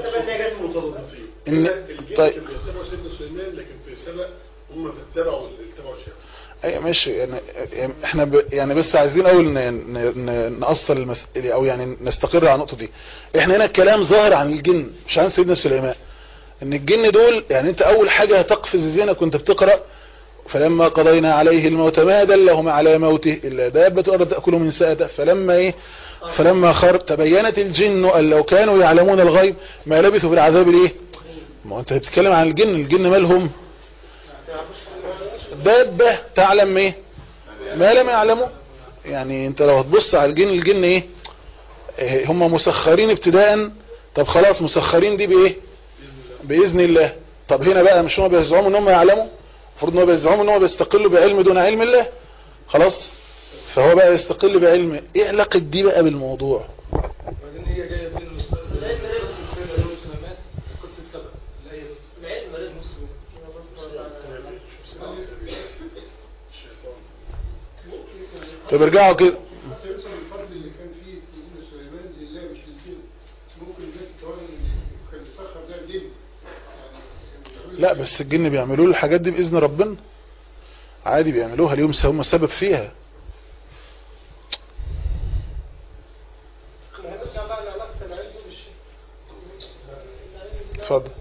ان طيب سيدنا سليمان، لكن في سبق هم اتبعوا الشيخ. اي ماشي، يعني احنا يعني بس عايزين اول نأصل المسألة، او يعني نستقر على النقطة دي. احنا هنا الكلام ظاهر عن الجن مش عن سيدنا سليمان، ان الجن دول يعني انت اول حاجة هتقفز ذهنك كنت بتقرأ فلما قضينا عليه الموت ما دلهم على موته الا دابة الارض تأكل من سأته، فلما ايه فلما خر تبينت الجن ان لو كانوا يعلمون الغيب ما لبثوا في العذاب الايه. ما انت بتتكلم عن الجن مالهم، دابة تعلم ايه ما لم يعلموا، يعني انت لو هتبص على الجن ايه هم مسخرين ابتداء، طب خلاص مسخرين دي بايه باذن الله، طب هنا بقى مش هم بيزعموا ان هم يعلموا، المفروض ان هم بيزعموا ان هم بيستقلوا بعلم دون علم الله، خلاص فهو بقى يستقل بعلم، ايه علاقة دي بقى بالموضوع؟ طب ارجعوا كده الفضل اللي كان فيه سيدنا سليمان لله مش للجن، ممكن الناس تقول كان بيسخر ده الجن، لا بس الجن بيعملوا له الحاجات دي باذن ربنا عادي، بيعملوها اليوم هم السبب فيها. اتفضل.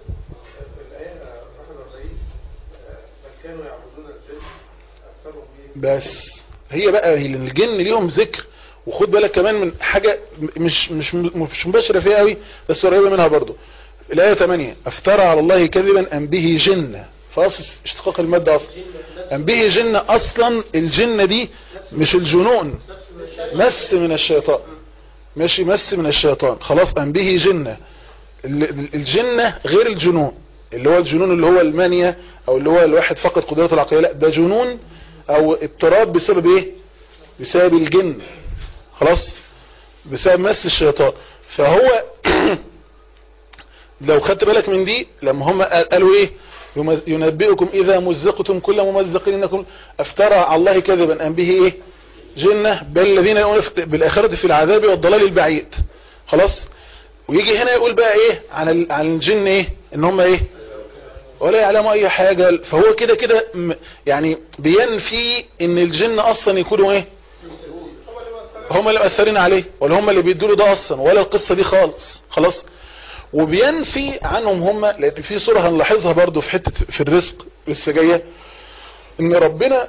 بس هي بقى الجن ليهم ذكر، وخد بالك كمان من حاجة مش مباشرة فيها قوي بس قريبة منها برضو، الآية 8 افترى على الله كذبا أم به جنة، فاصل اشتقاق المادة اصلا، أم به جنة، اصلا الجنة دي مش الجنون، مس من الشيطان، ماشي مس من الشيطان، خلاص أم به جنة، الجنة غير الجنون، اللي هو الجنون اللي هو المانية او اللي هو الواحد فقد قدرته العقلية، لا ده جنون او اضطراب بسبب ايه، بسبب الجن، خلاص بسبب مس الشيطان. فهو لو خدت بالك من دي لما هم قالوا ايه ينبئكم اذا مزقتم كل ممزق انكم افترى على الله كذبا ام به ايه جنة، بل الذين يؤمنون بالاخرة في العذاب والضلال البعيد، خلاص. ويجي هنا يقول بقى ايه عن الجن ايه ان هم ايه ولا يعلموا اي حاجة، فهو كده كده يعني بينفي ان الجن اصلا يكونوا ايه هم اللي مأثرين عليه، ولا هم اللي بيدوا له ده اصلا، ولا القصة دي خالص، خلاص. وبينفي عنهم هم، لان في صورة هنلاحظها برضو في حتة في الرزق لسه جاية، ان ربنا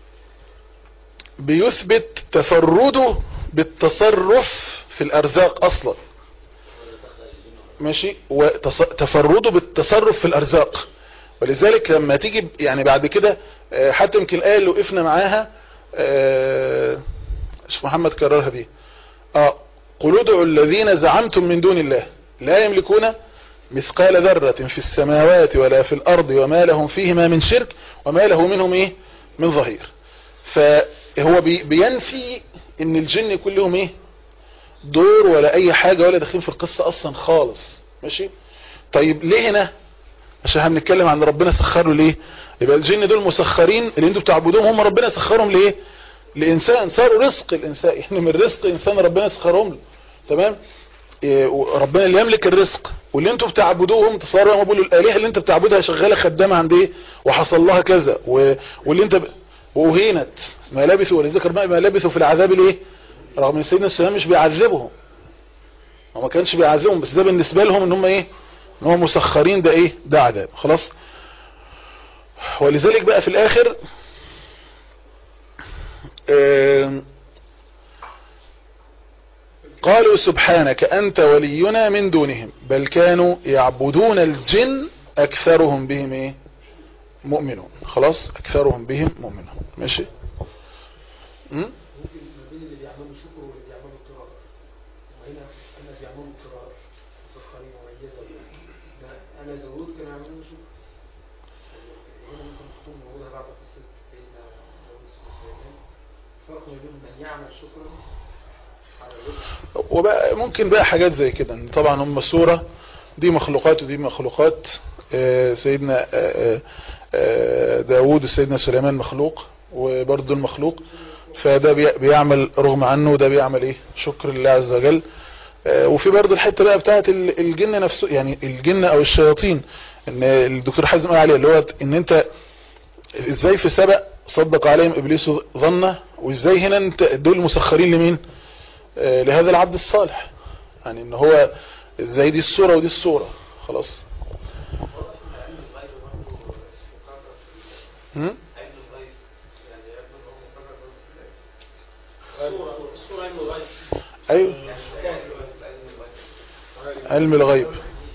بيثبت تفرده بالتصرف في الارزاق اصلا، ماشي، وتفرده بالتصرف في الارزاق. ولذلك لما تيجي يعني بعد كده حتى يمكن الآية اللي وقفنا معاها شيخ محمد كررها دي، قل ادعوا الذين زعمتم من دون الله لا يملكون مثقال ذرة في السماوات ولا في الارض وما لهم فيهما من شرك وما له منهم ايه من ظهير. فهو بينفي ان الجن يكون لهم ايه دور ولا اي حاجة ولا داخلين في القصة اصلا خالص، ماشي. طيب ليه هنا؟ عشان هنتكلم عن ربنا سخره ليه، يبقى الجن دول مسخرين اللي انتوا بتعبدوهم هم ربنا سخرهم ليه، لإنسان، صاروا رزق الإنسان، يعني من رزق إنسان ربنا يسخرهم له. تمام. ربنا اللي يملك الرزق، واللي انتوا بتعبدوهم تصوروا ما بيقولوا الآلهة اللي انت بتعبدها شغالة خدامة عند ايه وحصل لها كذا واللي انت وهينت ما لبثوا، ولذكر ما لبثوا في العذاب الايه، رغم ان سيدنا سليمان مش بيعذبهم، هو ما كانش بيعذبهم، بس ده بالنسبة لهم ان هم ايه، ان هم مسخرين، ده ايه، ده عذاب خلاص. ولذلك بقى في الاخر قالوا سبحانك أنت ولينا من دونهم بل كانوا يعبدون الجن أكثرهم بهم إيه؟ مؤمنون. خلاص، أكثرهم بهم مؤمنون. ماشي. ممكن ما بين اللي بيعملوا شكر واللي بيعملوا اضطرار، وهنا أنا بيعملوا اضطرار مسخرين وميزة، أنا داوود كانوا يعملوا شكر، هنا ممكن تكون موجودة بعد قصة سيدنا داوود وسليمان، فرق ما بين من يعمل شكرا. وبقى ممكن بقى حاجات زي كده، طبعا هم السورة دي مخلوقات ودي مخلوقات، سيدنا داود وسيدنا سليمان مخلوق وبرضه المخلوق، فده بيعمل رغم عنه وده بيعمل ايه، شكر لله عز وجل. وفي برضه الحتة بقى بتاعت الجن نفسه، يعني الجن او الشياطين، ان الدكتور حازم قال عليه اللي هو ان انت ازاي في سبق صدق عليهم ابليس ظنه، وازاي هنا انت دول مسخرين لمين، لهذا العبد الصالح، يعني ان هو ازاي دي الصورة ودي الصورة. خلاص. ايوه، علم الغيب.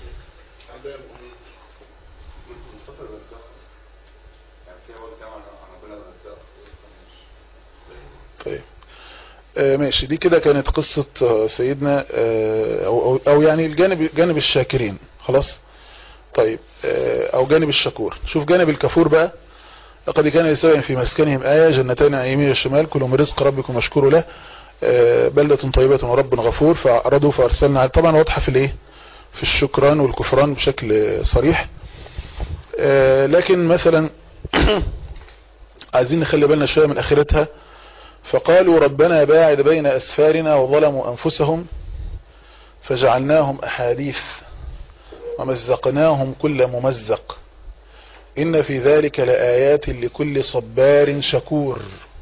طيب ماشي، دي كده كانت قصة سيدنا او يعني جانب الشاكرين. خلاص. طيب او جانب الشكور. شوف جانب الكفور بقى. لقد كان لسبع في مسكنهم آية جنتين عن يمين والشمال كلوا من رزق ربكم واشكروا له بلدة طيبة ورب غفور فأعرضوا فأرسلنا. طبعا واضحة في الايه، في الشكران والكفران بشكل صريح. لكن مثلا عايزين نخلي بالنا شوية من آخرتها. فقالوا ربنا باعد بين أسفارنا وظلموا أنفسهم فجعلناهم أحاديث ومزقناهم كل ممزق إن في ذلك لآيات لكل صبار شكور.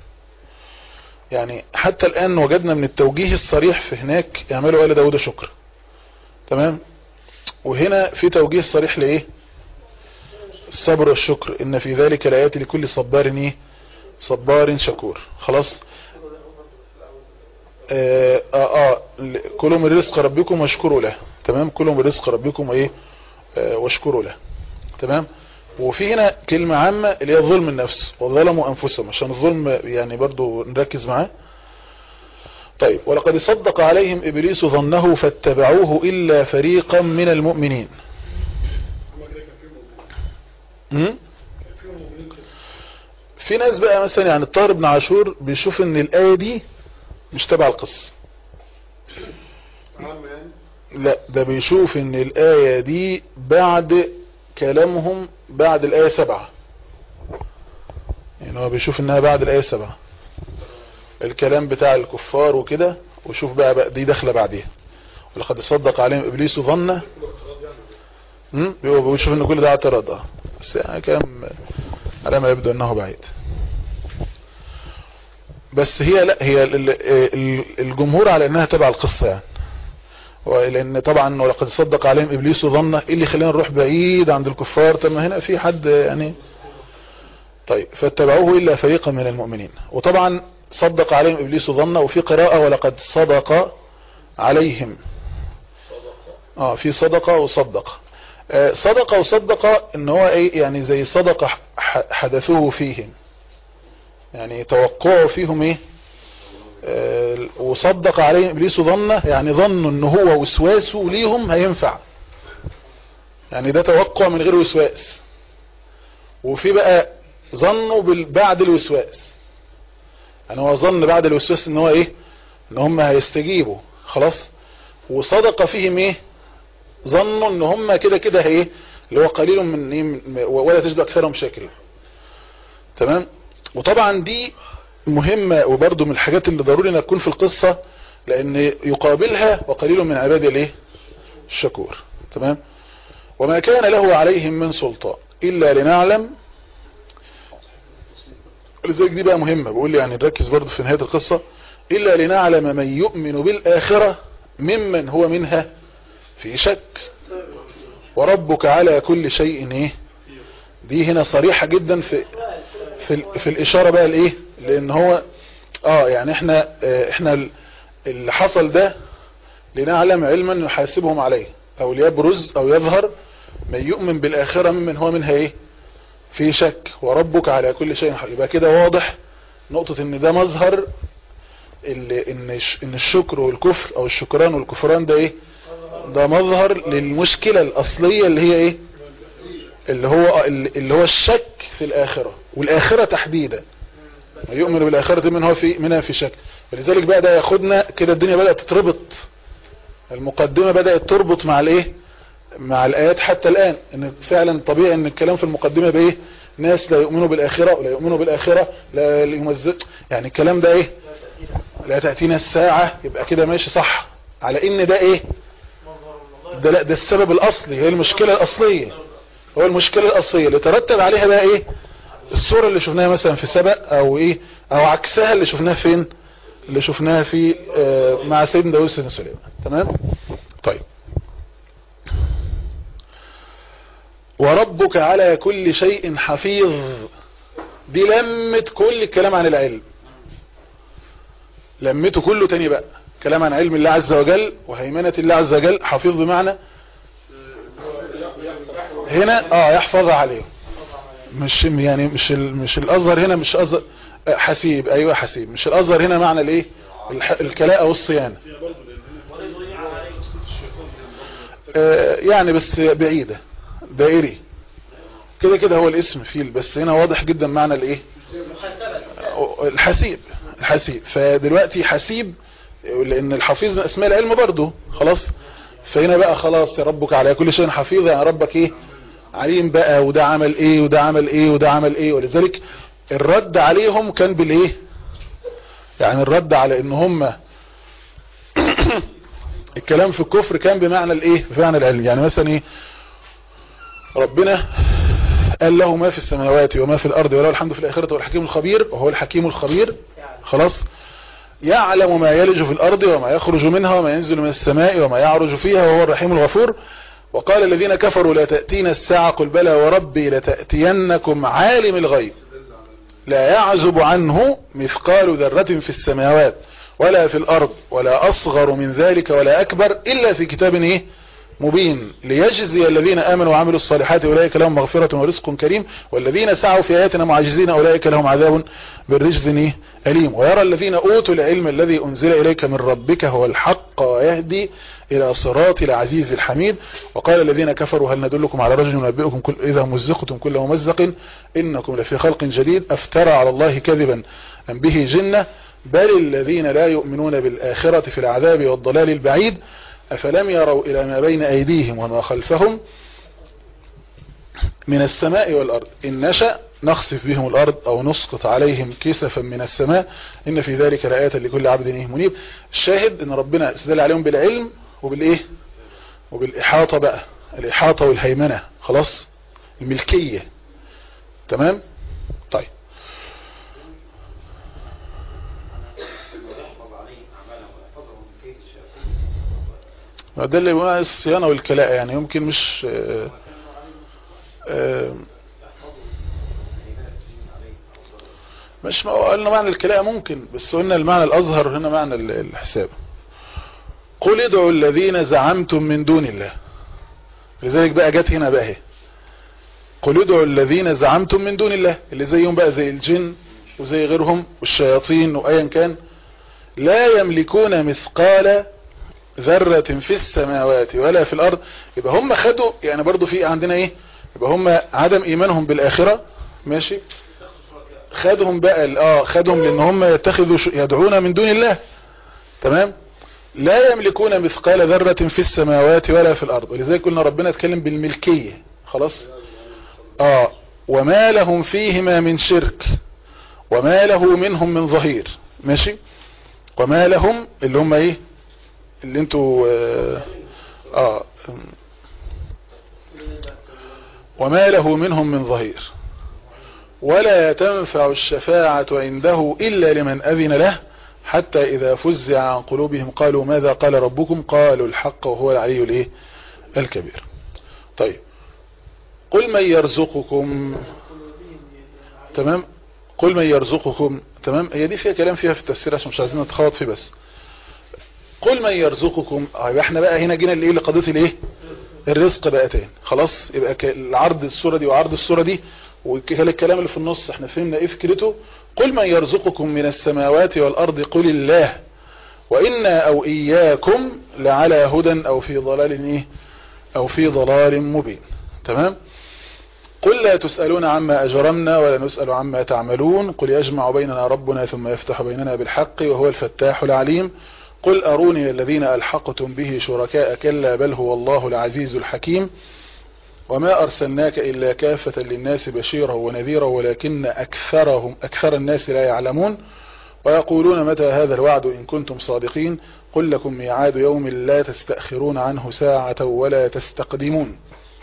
يعني حتى الآن وجدنا من التوجيه الصريح في هناك يعملوا آل داود شكر. تمام. وهنا في توجيه صريح لإيه، الصبر والشكر. إن في ذلك لآيات لكل صبار إيه، صبار شكور. خلاص. كلوا من رزق ربكم واشكروا له. تمام. كلوا من رزق ربكم ايه واشكروا له. تمام. وفي هنا كلمة عامة اللي هي ظلم النفس وظلموا انفسهم، عشان الظلم يعني برضو نركز معاه. طيب. ولقد صدق عليهم ابليس ظنه فاتبعوه الا فريقا من المؤمنين. في ناس بقى مثلا يعني الطاهر بن عاشور بيشوف ان الآية دي مش تبع القصة. لا، ده بيشوف ان الآية دي بعد كلامهم بعد الآية 7. يعني هو بيشوف انها بعد الآية 7 الكلام بتاع الكفار وكده، وشوف بقى دي داخله بعديها. ولقد صدق عليهم ابليس ظنه. بيشوف ان كل ده اعتراض. بس يعني كلام على ما يبدو انه بعيد. بس هي لا، هي الجمهور على انها تبع القصة يعني. ولان طبعا ولقد صدق عليهم ابليس ظنه، ايه اللي خلينا نروح بعيد عند الكفار؟ طب ما هنا في حد يعني. طيب. فاتبعوه الا فريقا من المؤمنين. وطبعا صدق عليهم ابليس ظنه، وفي قراءة ولقد صدق عليهم. في صدقة وصدق. صدق وصدق ان هو ايه يعني، زي صدق حدثوه فيهم، يعني توقعوا فيهم ايه. وصدق عليهم ابليس ظنه، يعني ظنوا ان هو وسواسه ليهم هينفع، يعني ده توقع من غير وسواس. وفي بقى ظنوا بعد الوسواس، يعني هو ظن بعد الوسواس ان هو ايه، ان هم هيستجيبوا. خلاص. وصدق فيهم ايه، ظنوا ان هم كده كده ايه، اللي هو قليل من ايه ولا تجد اكثرهم شاكرين. تمام. وطبعا دي مهمة وبرضو من الحاجات اللي ضروري انها تكون في القصة، لان يقابلها وقليل من عبادي الايه الشكور. تمام. وما كان له عليهم من سلطان الا لنعلم، لذلك دي بقى مهمة، بقول يعني نركز برضو في نهاية القصة، الا لنعلم من يؤمن بالآخرة ممن هو منها في شك وربك على كل شيء ايه. دي هنا صريحة جدا في الاشارة بقى الايه، لان هو يعني احنا اللي حصل ده لنعلم علما نحاسبهم عليه، او ليبرز او يظهر من يؤمن بالآخرة ممن هو منها ايه في شك وربك على كل شيء. يبقى كده واضح نقطة ان ده مظهر ان الشكر والكفر او الشكران والكفران ده ايه، ده مظهر للمشكلة الاصلية اللي هي ايه، اللي هو الشك في الآخرة، والآخرة تحديدا يؤمن بالآخرة من هو منها في شك. ولذلك بقى ده ياخدنا كده، الدنيا بدأت تتربط، المقدمة بدأت تربط مع الايه، مع الآيات حتى الآن، ان فعلا طبيعي ان الكلام في المقدمة بايه، ناس لا يؤمنوا بالآخرة ولا يؤمنوا بالآخرة لا يمزق، يعني الكلام ده ايه، لا تأتينا الساعة، يبقى كده ماشي صح على ان ده ايه، ده لا، ده السبب الاصلي، هي المشكلة الاصلية، هو المشكلة الاصلية اللي ترتب عليها بقى ايه، الصورة اللي شفناها مثلا في سبأ او ايه، او عكسها اللي شفناها فين، اللي شفناها في مع سيدنا داوود وسيدنا سليمان. تمام. طيب، وربك على كل شيء حفيظ، دي لمت كل الكلام عن العلم، لمته كله تاني بقى، كلام عن علم الله عز وجل وهيمنة الله عز وجل. حفيظ بمعنى هنا يحفظ عليه، مش يعني مش الازهر هنا، مش ازهر حسيب، ايوه حسيب، مش الازهر هنا معنى الايه، الكلاء والصيانة يعني، بس بعيدة دائري كده كده، هو الاسم فيل، بس هنا واضح جدا معنى الايه، الحسيب. فدلوقتي حسيب، لان الحفيظ من اسماء العلم برضو خلاص، فهنا بقى خلاص ربك على كل شيء حفيظ، يعني ربك ايه عليم بقى، وده عمل ايه وده عمل ايه وده عمل ايه. ولذلك الرد عليهم كان بالايه، يعني الرد على ان هم الكلام في الكفر كان بمعنى الايه، بمعنى العلم. يعني مثلا ايه، ربنا قال له ما في السماوات وما في الارض وله الحمد في الاخرة والحكيم الخبير، وهو الحكيم الخبير خلاص، يعلم ما يلج في الارض وما يخرج منها وما ينزل من السماء وما يعرج فيها وهو الرحيم الغفور. وقال الذين كفروا لا تأتينا الساعة قل بلى وربي لتأتينكم عالم الغيب لا يعزب عنه مثقال ذرة في السماوات ولا في الارض ولا اصغر من ذلك ولا اكبر الا في كتاب ايه مبين ليجزي الذين امنوا وعملوا الصالحات اولئك لهم مغفرة ورزق كريم والذين سعوا في اياتنا معاجزين اولئك لهم عذاب بالرجز أليم. ويرى الذين اوتوا العلم الذي انزل اليك من ربك هو الحق ويهدي الى صراط العزيز الحميد. وقال الذين كفروا هل ندلكم على رجل ينبئكم اذا مزقتم كل ممزق انكم لفي خلق جديد افترى على الله كذبا ام به جنة بل الذين لا يؤمنون بالآخرة في العذاب والضلال البعيد أفلم يروا إلى ما بين أيديهم وما خلفهم من السماء والأرض إن نشأ نخسف بهم الأرض أو نسقط عليهم كسفا من السماء إن في ذلك لآية لكل عبد منيب. الشاهد إن ربنا استدل عليهم بالعلم وبالإيه وبالإحاطة بقى، الإحاطة والهيمنة خلاص، الملكية. تمام. طيب ده اللي هو الصيانة والكلاء، يعني يمكن مش مش ما قلنا معنى الكلاء ممكن، بس قلنا المعنى الأظهر هنا معنى الحساب. قل ادعوا الذين زعمتم من دون الله، لذلك بقى جت هنا بقى هي قل ادعوا الذين زعمتم من دون الله، اللي زيهم بقى زي الجن وزي غيرهم والشياطين وأيا كان، لا يملكون مثقال ذرة في السماوات ولا في الارض. يبقى هم خدوا يعني برضو في عندنا ايه، يبقى هم عدم ايمانهم بالاخرة ماشي، خدهم بقى خدهم لان هم يتخذوا يدعون من دون الله. تمام. لا يملكون مثقال ذرة في السماوات ولا في الارض، ولذلك قلنا ربنا اتكلم بالملكية خلاص. وما لهم فيهما من شرك وما له منهم من ظهير. ماشي. وما لهم اللي هم ايه اللي انتوا وما له منهم من ظهير ولا تنفع الشفاعة عنده إلا لمن أذن له حتى إذا فزع عن قلوبهم قالوا ماذا قال ربكم قالوا الحق وهو العلي الايه الكبير. طيب قل من يرزقكم. تمام. قل من يرزقكم. تمام. هي دي فيها كلام فيها في التفسير عشان مش عايزين نتخوض فيه. بس قل من يرزقكم. احنا بقى هنا جينا لايه لقضيه الايه الرزق بقى تاني. خلاص يبقى العرض السوره دي وعرض السوره دي والكلام اللي في النص احنا فهمنا ايه فكرته. قل من يرزقكم من السماوات والارض قل الله وإنا أو إياكم لعلى هدى أو في ضلال ايه أو في ضلال مبين. تمام. قل لا تسألون عما أجرمنا ولا نسأل عما تعملون قل يجمع بيننا ربنا ثم يفتح بيننا بالحق وهو الفتاح العليم. قل أروني الذين ألحقتم به شركاء كلا بل هو الله العزيز الحكيم. وما أرسلناك إلا كافة للناس بشيرا ونذيرا ولكن أكثر الناس لا يعلمون. ويقولون متى هذا الوعد إن كنتم صادقين قل لكم ميعاد يوم لا تستأخرون عنه ساعة ولا تستقدمون.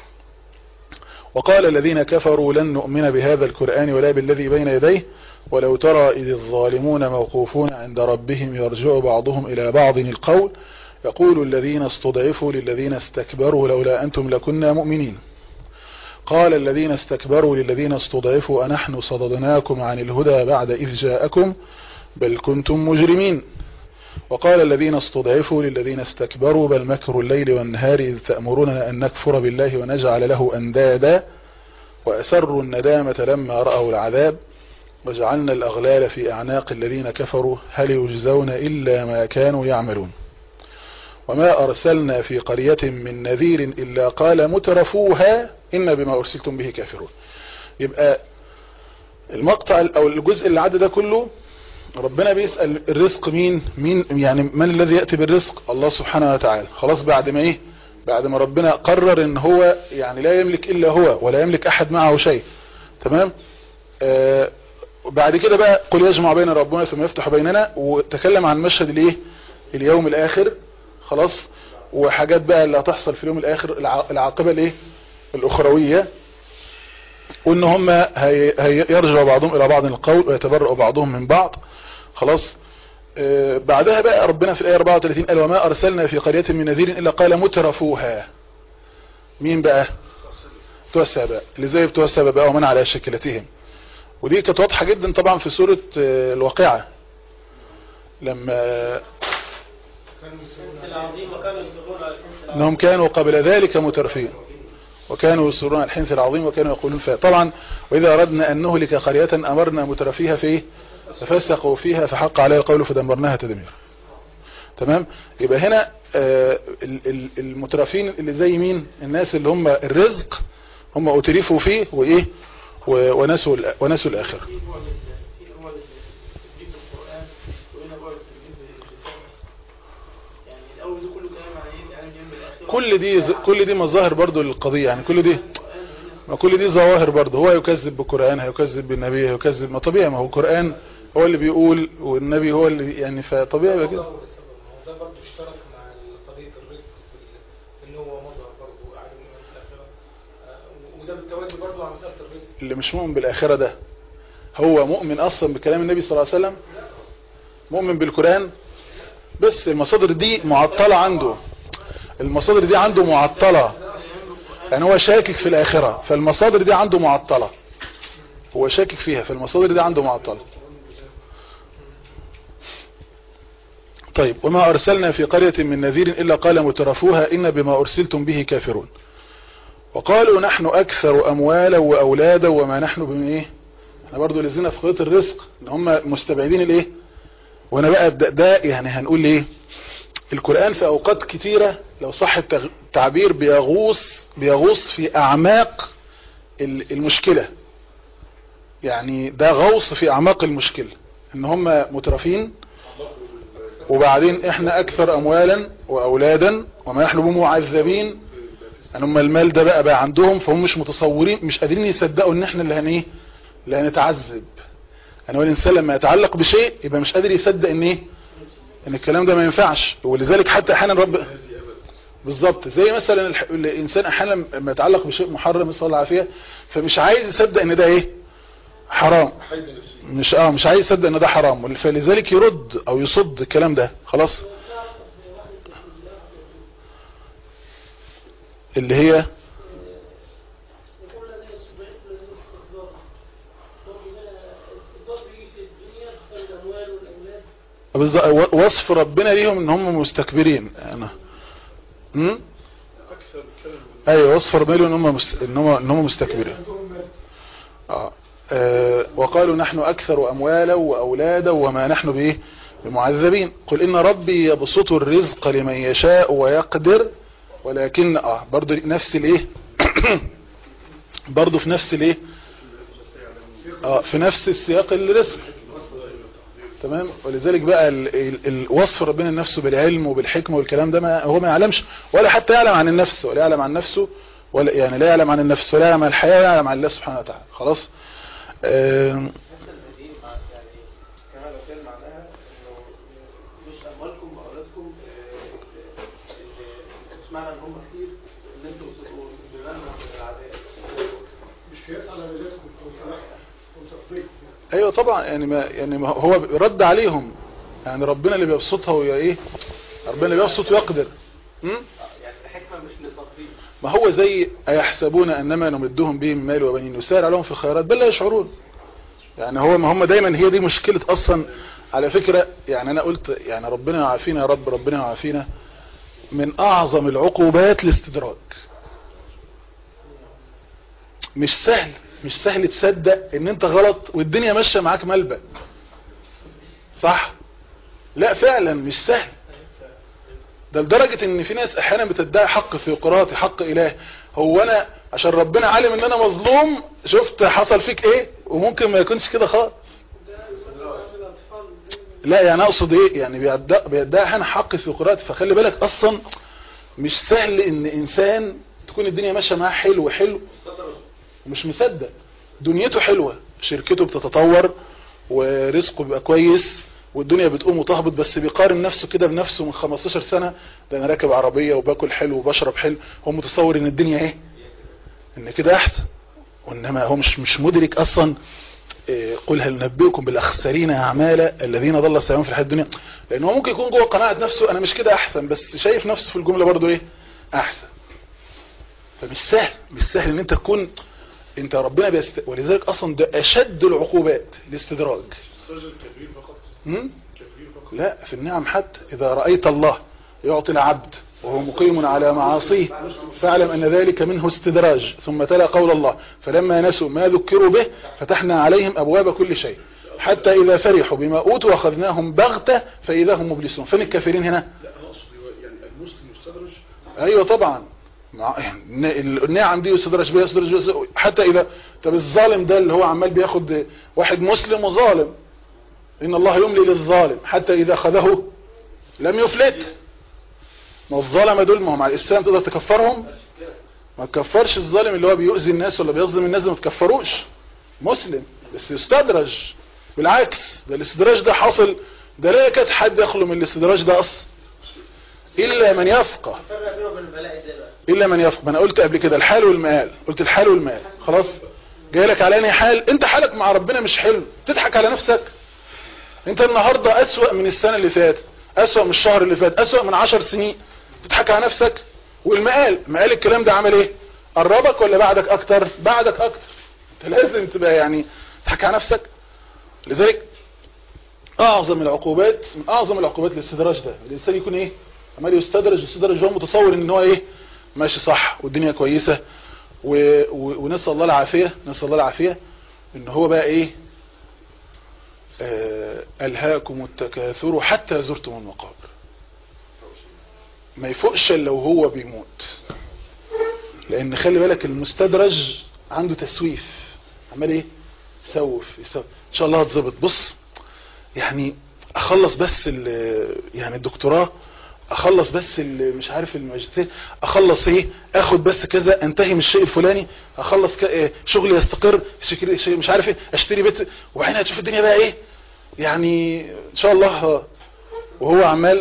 وقال الذين كفروا لن نؤمن بهذا القرآن ولا بالذي بين يديه ولو ترى إذ الظالمون موقوفون عند ربهم يرجع بعضهم إلى بعض القول يقول الذين استضعفوا للذين استكبروا لولا أنتم لكنا مؤمنين. قال الذين استكبروا للذين استضعفوا أنحن صددناكم عن الهدى بعد إذ جاءكم بل كنتم مجرمين. وقال الذين استضعفوا للذين استكبروا بل مكر الليل والنهار إذ تأمروننا أن نكفر بالله ونجعل له أندادا وأسروا الندامة لما رأوا العذاب وجعلنا الأغلال في أعناق الذين كفروا هل يجزون إلا ما كانوا يعملون. وما أرسلنا في قرية من نذير إلا قال مترفوها إن بما أرسلتم به كافرون. يبقى المقطع أو الجزء اللي عدى ده كله ربنا بيسأل الرزق مين يعني من الذي يأتي بالرزق الله سبحانه وتعالى. خلاص بعد ما ايه بعد ما ربنا قرر ان هو يعني لا يملك الا هو ولا يملك احد معه شيء. تمام. بعد كده بقى قل يجمع بين ربنا ثم يفتح بيننا وتكلم عن مشهد الايه اليوم الاخر. خلاص. وحاجات بقى اللي هتحصل في اليوم الاخر العاقبة الايه الاخروية وان هم يرجع بعضهم الى بعض القول ويتبرأ بعضهم من بعض. خلاص. بعدها بقى ربنا في الآية 34 قال وما أرسلنا في قرية من نذير إلا قال مترفوها. مين بقى بتوع السبأ اللي زي بتوع السبأ بقى ومن على شكلتهم. ودي كانت واضحة جدا طبعا في سورة الواقعة لما انهم كانوا قبل ذلك مترفين وكانوا يصرون الحنث العظيم وكانوا يقولون فيها. طبعا وإذا أردنا أن نهلك قرية أمرنا مترفيها فيه ففسقوا فيها فحق عليها القول فدمرناها تدميرا. تمام. يبقى هنا المترفين اللي زي مين الناس اللي هم الرزق هم اترفوا فيه وايه ونسوا الآخرة. كل دي مظاهر برضو للقضية يعني كل دي ظواهر برضو. هو يكذب بالقرآن هيكذب بالنبي هيكذب ما طبيعي ما هو القرآن هو اللي بيقول والنبي هو اللي يعني فطبيعي كده. ده برضو اشترك مع قضية الرزق ان هو مظهر برضو اعلم من الاخرة وده بالتوازي برضو مع مسألة الرزق. اللي مش مؤمن بالآخرة ده هو مؤمن اصلا بكلام النبي صلى الله عليه وسلم مؤمن بالقرآن بس المصادر دي معطلة عنده. المصادر دي عنده معطلة يعني هو شاكك في الآخرة فالمصادر دي عنده معطلة هو شاكك فيها فالمصادر دي عنده معطلة. طيب وما أرسلنا في قرية من نذير إلا قال مترفوها إن بما أرسلتم به كافرون. وقالوا نحن أكثر أموالا وأولادا وما نحن بمن إيه احنا برضو لزينا في قضية الرزق إن هم مستبعدين الإيه. وانا بقى ده يعني هنقول ايه القرآن في اوقات كتيرة لو صح التعبير بيغوص في اعماق المشكلة. يعني ده غوص في اعماق المشكلة ان هم مترفين وبعدين احنا اكثر اموالا واولادا وما نحن بمعذبين ان هم المال ده بقى عندهم فهم مش متصورين مش قادرين يصدقوا ان احنا اللي هنتعذب يعني هو الانسان لما يتعلق بشيء يبقى مش قادر يصدق ان ايه، ان الكلام ده ما ينفعش. ولذلك حتى احيانا رب بالظبط زي مثلا الانسان احيانا لما يتعلق بشيء محرم صلى الله العافيه فمش عايز يصدق ان ده ايه حرام، مش عايز يصدق ان ده حرام، فلذلك يرد او يصد الكلام ده خلاص. اللي هي وصف ربنا ليهم ان هم مستكبرين. انا ايوه وصف ربنا ليهم ان هم مستكبرين. وقالوا نحن اكثر اموالا واولادا وما نحن بايه بمعذبين. قل ان ربي يبسط الرزق لمن يشاء ويقدر ولكن برضو نفس الايه برضو في نفس الايه في نفس السياق الرزق تمام. ولذلك بقى الوصف ربنا نفسه بالعلم وبالحكمة والكلام ده هو ما يعلمش ولا حتى يعلم عن النفس ولا يعلم عن نفسه ولا يعني لا يعلم عن النفس ولا يعلم عن الحياة ولا يعلم عن الله سبحانه وتعالى خلاص. معنى ان هم كتير ان انتوا تبقوا بمعنى مش قياس على ميلادكم وتفضيل. ايوه طبعا يعني ما هو رد عليهم يعني ربنا اللي بيبسطها ويا ايه ربنا اللي بيبسط ويقدر يعني الحكمه مش للتفضيل. ما هو زي ايحسبون انما نمدهم به من مال وبنين نسارع لهم في الخيرات بل لا يشعرون. يعني هو ما هم دايما هي دي مشكله اصلا على فكره. يعني انا قلت يعني ربنا يعافينا يا رب ربنا يعافينا من اعظم العقوبات الاستدراج. مش سهل تصدق ان انت غلط والدنيا ماشيه معاك ملبق صح. لا فعلا مش سهل. ده لدرجة ان في ناس احيانا بتدعي حق ثيوقراطي حق اله. هو انا عشان ربنا عالم ان انا مظلوم شفت حصل فيك ايه وممكن ما يكونش كده خالص. لا يعني اقصد ايه يعني بيدعي احيانا حق ثيوقراطي. فخلي بالك اصلا مش سهل ان انسان تكون الدنيا ماشيه معاه حلو ومش مصدق دنيته حلوة شركته بتتطور ورزقه بيبقى كويس والدنيا بتقوم وتهبط بس بيقارن نفسه كده بنفسه من 15 سنة ده انا راكب عربية وباكل حلو وبشرب حلو. هو متصور ان الدنيا ايه ان كده احسن وانما هو مش مدرك اصلا. قل هل ننبئكم بالاخسرين اعمالا الذين ضل سعيهم في الحياة الدنيا. لان هو ممكن يكون جوه قناعة نفسه انا مش كده احسن بس شايف نفسه في الجملة برضو ايه احسن. فمش سهل ان انت تكون انت ربنا ولذلك اصلا ده اشد العقوبات الاستدراج. لا في النعم حتى اذا رأيت الله يعطي العبد وهو مقيم على معاصيه فاعلم ان ذلك منه استدراج. ثم تلا قول الله فلما نسوا ما ذكروا به فتحنا عليهم ابواب كل شيء حتى اذا فرحوا بما اوتوا واخذناهم بغتة فاذا هم مبلسون. فين الكافرين هنا؟ لا انا اقصد يعني المسلم مستدرج. ايوه طبعا النعم دي يستدرج بها حتى اذا طب الظالم ده اللي هو عمال بياخد واحد مسلم وظالم ان الله يملي للظالم حتى اذا اخذه لم يفلت. ما الظالم دول ما هم على الاسلام تقدر تكفرهم؟ ما تكفرش الظالم اللي هو بيؤذي الناس ولا بيظلم الناس ما تكفروش مسلم بس يستدرج. بالعكس ده الاستدراج ده حاصل ده لا يكاد حد يخلو من الاستدراج ده اصلا الا من يفقه. الا من يفقه. ما انا قلت قبل كده الحال والمآل. قلت الحال والمآل خلاص. جاي لك على انهي حال؟ انت حالك مع ربنا مش حلو تضحك على نفسك. انت النهاردة اسوأ من السنة اللي فاتت اسوأ من الشهر اللي فات اسوأ من 10 سنين تضحك على نفسك. والمآل مآل الكلام ده عمل ايه؟ قربك ولا بعدك اكتر؟ بعدك اكتر. انت لازم تبقى يعني تضحك على نفسك. لذلك اعظم العقوبات من اعظم العقوبات الاستدراج ده الانسان يكون ايه عمال يستدرج وهو متصور ان هو ايه ماشي صح والدنيا كويسة ونسأل الله العافية ان هو بقى ايه ألهاكم التكاثر حتى زرتم المقابر. ما يفوقش لو هو بيموت. لان خلي بالك المستدرج عنده تسويف عمال ايه يسوف ان شاء الله هتظبط. بص يعني اخلص بس يعني الدكتوراه اخلص بس مش عارف الماجستير، اخلص ايه، اخد بس كذا، انتهي من الشيء الفلاني، اخلص شغلي يستقر، مش عارف ايه، اشتري بيت، وبعدين هتشوف الدنيا بقى ايه يعني ان شاء الله. وهو عمال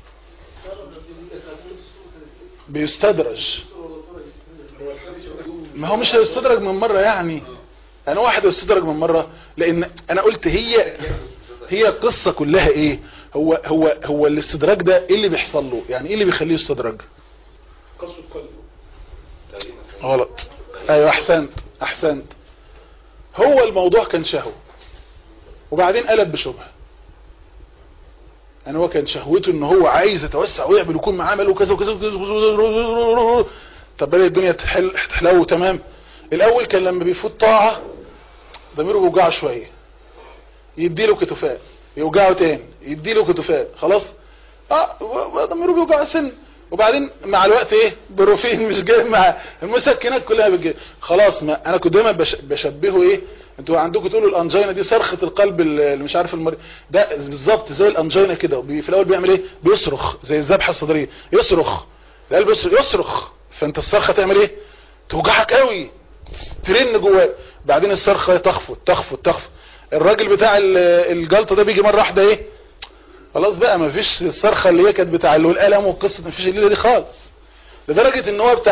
بيستدرج. ما هو مش هيستدرج من مرة يعني، انا واحد يستدرج من مرة، لان انا قلت هي القصة كلها ايه، هو الاستدراج ده ايه اللي بيحصل له، يعني ايه اللي بيخليه يستدرج؟ قسوة قلبه. غلط. ايوه احسنت. هو الموضوع كان شهوة وبعدين قلب بشبهة. يعني هو كان شهوته ان هو عايز يتوسع ويعمل ويكون معاه مال وكذا وكذا. طب بدأ الدنيا تحلو تمام. الاول كان لما بيفوت طاعة ضميره بيوجعه شوية، يديله كتفاء، يوجعه تاني، يديله كتفاء، خلاص ضميره بيوجع سن. وبعدين مع الوقت ايه، بروفين مش جاي مع المسكنات كلها بتجي خلاص. ما انا كنت دايما بشبهه ايه، انتوا عندكم تقولوا الانجينا دي صرخة القلب اللي مش عارف المريض ده، بالظبط زي الانجينا كده. في الاول بيعمل ايه، بيصرخ زي الذبحة الصدرية، يصرخ القلب يصرخ، فانت الصرخة تعمل ايه، توجعك قوي، ترن جواك. بعدين الصرخة تخفض. الراجل بتاع الجلطة ده بيجي مرة واحدة ايه، خلاص بقى ما فيش الصرخة اللي هي كانت بتاع الألم والقصة، ما فيش الليلة دي خالص. لدرجة ان هو بتاع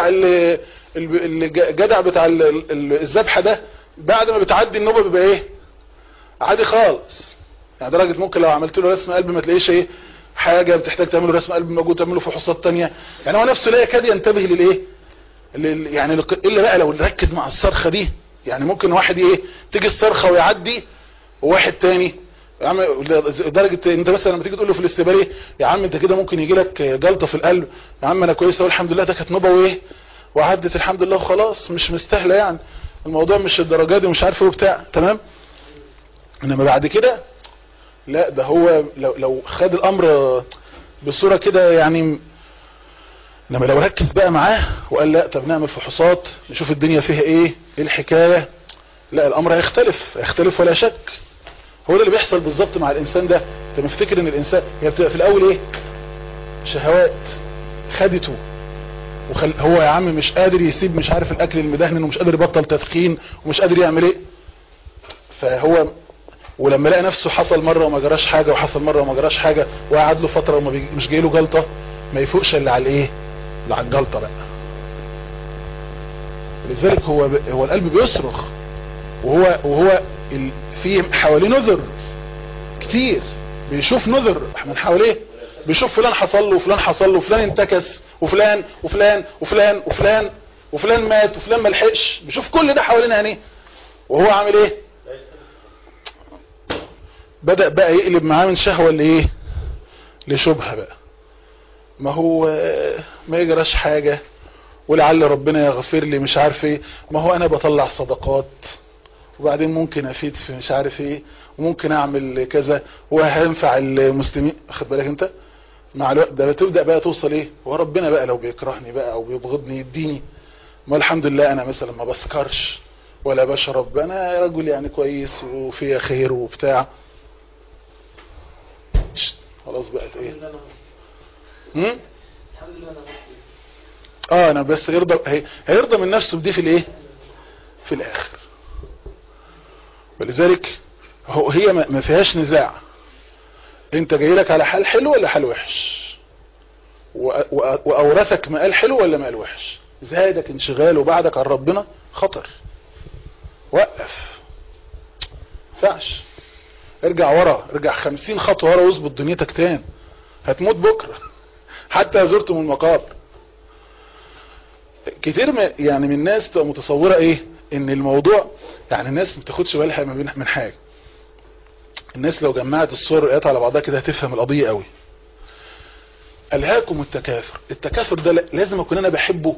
الجدع بتاع الذبحة ده بعد ما بتعدي النوبة بيبقى ايه، عادي خالص. يعني درجة ممكن لو عملت له رسم قلب ما تلاقيش ايه حاجة بتحتاج تعمله رسم قلب موجود، تعمله فحوصات تانية. يعني هو نفسه لا يكاد ينتبه للايه يعني الا بقى لو نركز مع الصرخة دي. يعني ممكن واحد ايه تيجي الصرخة ويعدي، وواحد تاني يا عم لدرجة انت مثلا لما تيجي تقول له في الاستقبالي يا عم انت كده ممكن يجي لك جلطة في القلب، يا عم انا كويس والحمد لله، ده كانت نوبة وايه وعدت الحمد لله وخلاص، مش مستاهله يعني الموضوع، مش الدرجات دي، مش عارف ايه وبتاع تمام. انما بعد كده لا، ده هو لو خد الامر بصورة كده يعني، انما لو ركز بقى معاه وقال لا طب نعمل فحوصات نشوف الدنيا فيها ايه الحكاية، لا الامر هيختلف ولا شك. هو ده اللي بيحصل بالظبط مع الانسان ده. انت مفتكر ان الانسان هي بتبقى في الاول ايه، شهوات خدته هو يا عم مش قادر يسيب مش عارف الاكل المدهن، ومش قادر يبطل تدخين، ومش قادر يعمل ايه. فهو ولما لقى نفسه حصل مرة وما جراش حاجة، وحصل مرة وما جراش حاجة، وقعد له فترة مش جاي له جلطة، ما يفوقش اللي على الايه، اللي على الجلطة بقى. لذلك هو القلب بيصرخ، وهو في حواليه نذر كتير، بيشوف نذر من حواليه، بيشوف فلان حصل له وفلان حصل له وفلان انتكس وفلان وفلان وفلان وفلان وفلان مات وفلان ما لحقش، بيشوف كل ده حوالينا يعني. وهو عامل ايه، بدأ بقى يقلب معاه من شهوة لايه، لشبهة بقى. ما هو ما يجراش حاجة، ولعل ربنا يغفر لي مش عارف ايه، ما هو انا بطلع صدقات، وبعدين ممكن افيد في مش عارف ايه، وممكن اعمل كذا وهينفع المسلمين. خد بالك انت مع الوقت ده بتبدأ بقى توصل ايه، وربنا بقى لو بيكرهني بقى او بيبغضني يديني، ما الحمد لله انا مثلا ما بسكرش ولا بشرب، انا رجل يعني كويس وفيها خير وبتاع. خلاص بقت ايه، انا بس هيرضى من نفسه بدي في الايه، في الاخر. ولذلك هي ما فيهاش نزاع، انت جاي لك على حال حلو ولا حال وحش، واورثك مقال حلو ولا مقال وحش، زادك انشغال وبعدك عن ربنا خطر، وقف فعش، ارجع ورا، ارجع 50 خطوة ورا واظبط دنيتك تاني، هتموت بكرة حتى زرتم المقابر. كتير يعني من الناس تبقى متصورة ايه، ان الموضوع يعني الناس ما بتاخدش بالها من حاجة. الناس لو جمعت الصور والآيات على بعضها كده هتفهم القضية قوي. ألهاكم التكاثر ده لازم اكون انا بحبه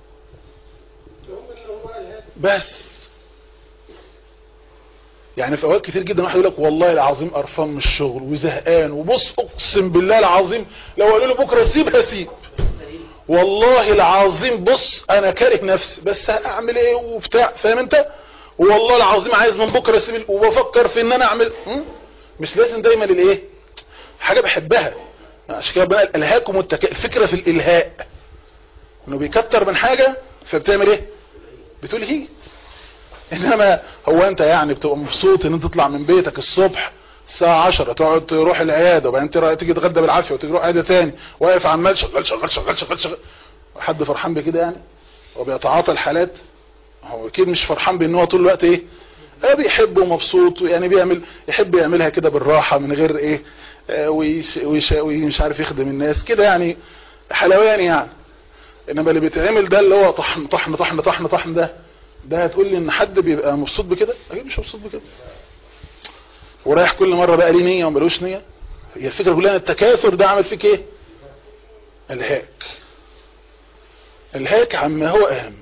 بس. يعني في اوقات كتير جدا واحد يقول لك والله العظيم قرفان من الشغل وزهقان، وبص اقسم بالله العظيم لو قالوا له بكره سيب هسيب، والله العظيم بص انا كاره نفسي بس هعمل ايه وبتاع، فاهم انت، والله العظيم عايز من بكره اسيب، وبفكر في ان انا اعمل. مش لازم دايما الايه حاجه بحبها، عشان كده بقى الالهاكم الفكرة في الالهاء انه بيكتر من حاجة فبتعمل ايه؟ بتلهي. انما هو انت يعني بتبقى مبسوط ان انت تطلع من بيتك الصبح الساعة 10 تقعد تروح العيادة وبعدين تيجي تتغدى بالعافية وتيجي تروح عيادة تاني واقف عمال شغال شغال شغال شغال شغال. حد فرحان بكده يعني؟ وبيتعاطى الحالات. هو اكيد مش فرحان بان هو طول الوقت ايه؟ بيحب ومبسوط يعني يحب يعملها كده بالراحة من غير ايه ومش عارف يخدم الناس كده يعني حلوان يعني. انما اللي بيتعمل ده اللي هو طحن طحن طحن طحن طحن ده هتقول لي ان حد بيبقى مبسوط بكده؟ اكيد مش مبسوط بكده. ورايح كل مرة بقى ليه نية وملوش نية. هي الفكرة كلها التكاثر ده عمل فيك ايه؟ الهاك عما هو اهم.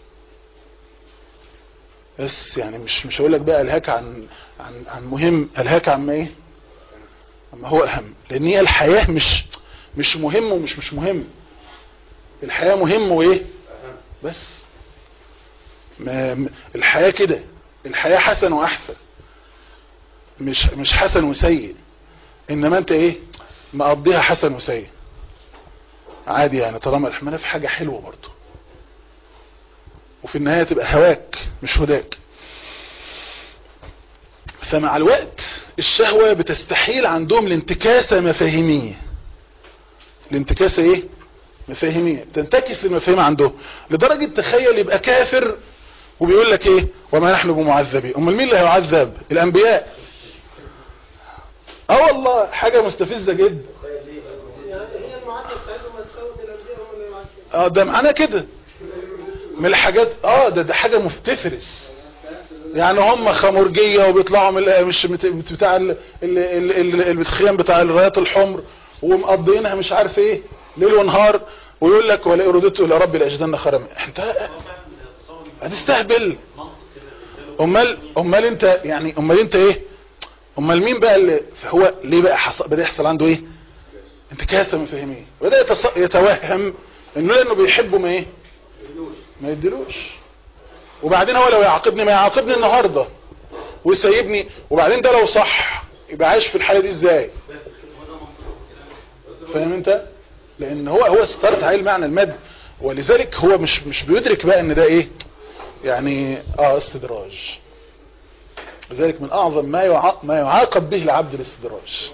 بس يعني مش هقول لك بقى الهاك عن مهم، الهاك عما ايه؟ عما هو اهم. لان هي الحياة مش مهم ومش مهم. الحياة مهم وايه؟ بس الحياة كده، الحياة حسن واحسن، مش حسن وسيء. انما انت ايه؟ مقضيها حسن وسيء عادي يعني، طالما الحمانة في حاجة حلوة برضو، وفي النهاية تبقى هواك مش هداك. فمع الوقت الشهوة بتستحيل عندهم الانتكاسة مفاهيمية. الانتكاسة ايه؟ مفاهيمية، تنتكس المفاهيم عندهم لدرجة تخيل يبقى كافر وبيقول لك ايه؟ وما نحن بمعذبين. امال مين اللي هيعذب؟ الانبياء. والله حاجة مستفزة جدا. هي المعادله بتاعتهم مساوي الانبياء هم اللي يعذبوا. ده معناه كده من الحاجات. ده حاجة مفتفرس يعني. هم خمرجية وبيطلعوا مش بتاع الخيام بتاع الرايات الحمر ومقضينها مش عارف ايه ليل ونهار، ويقول لك ولا اردت الى ربي لاجدن خيرا. انت هتستهبل. امال انت يعني، امال انت ايه؟ امال مين بقى اللي هو ليه بقى بدأ يحصل عنده ايه؟ انتكاسة مفاهيمية. بدأ يتوهم انه لانه بيحبه ما يديلوش. وبعدين هو لو يعاقبني ما يعاقبني النهاردة ويسيبني. وبعدين ده لو صح يبقى عايش في الحالة دي ازاي؟ فاهم انت؟ لان هو استرت عليه المعنى المادي، ولذلك هو مش بيدرك بقى ان ده ايه يعني. استدراج. لذلك من اعظم ما يعاقب به العبد الاستدراج.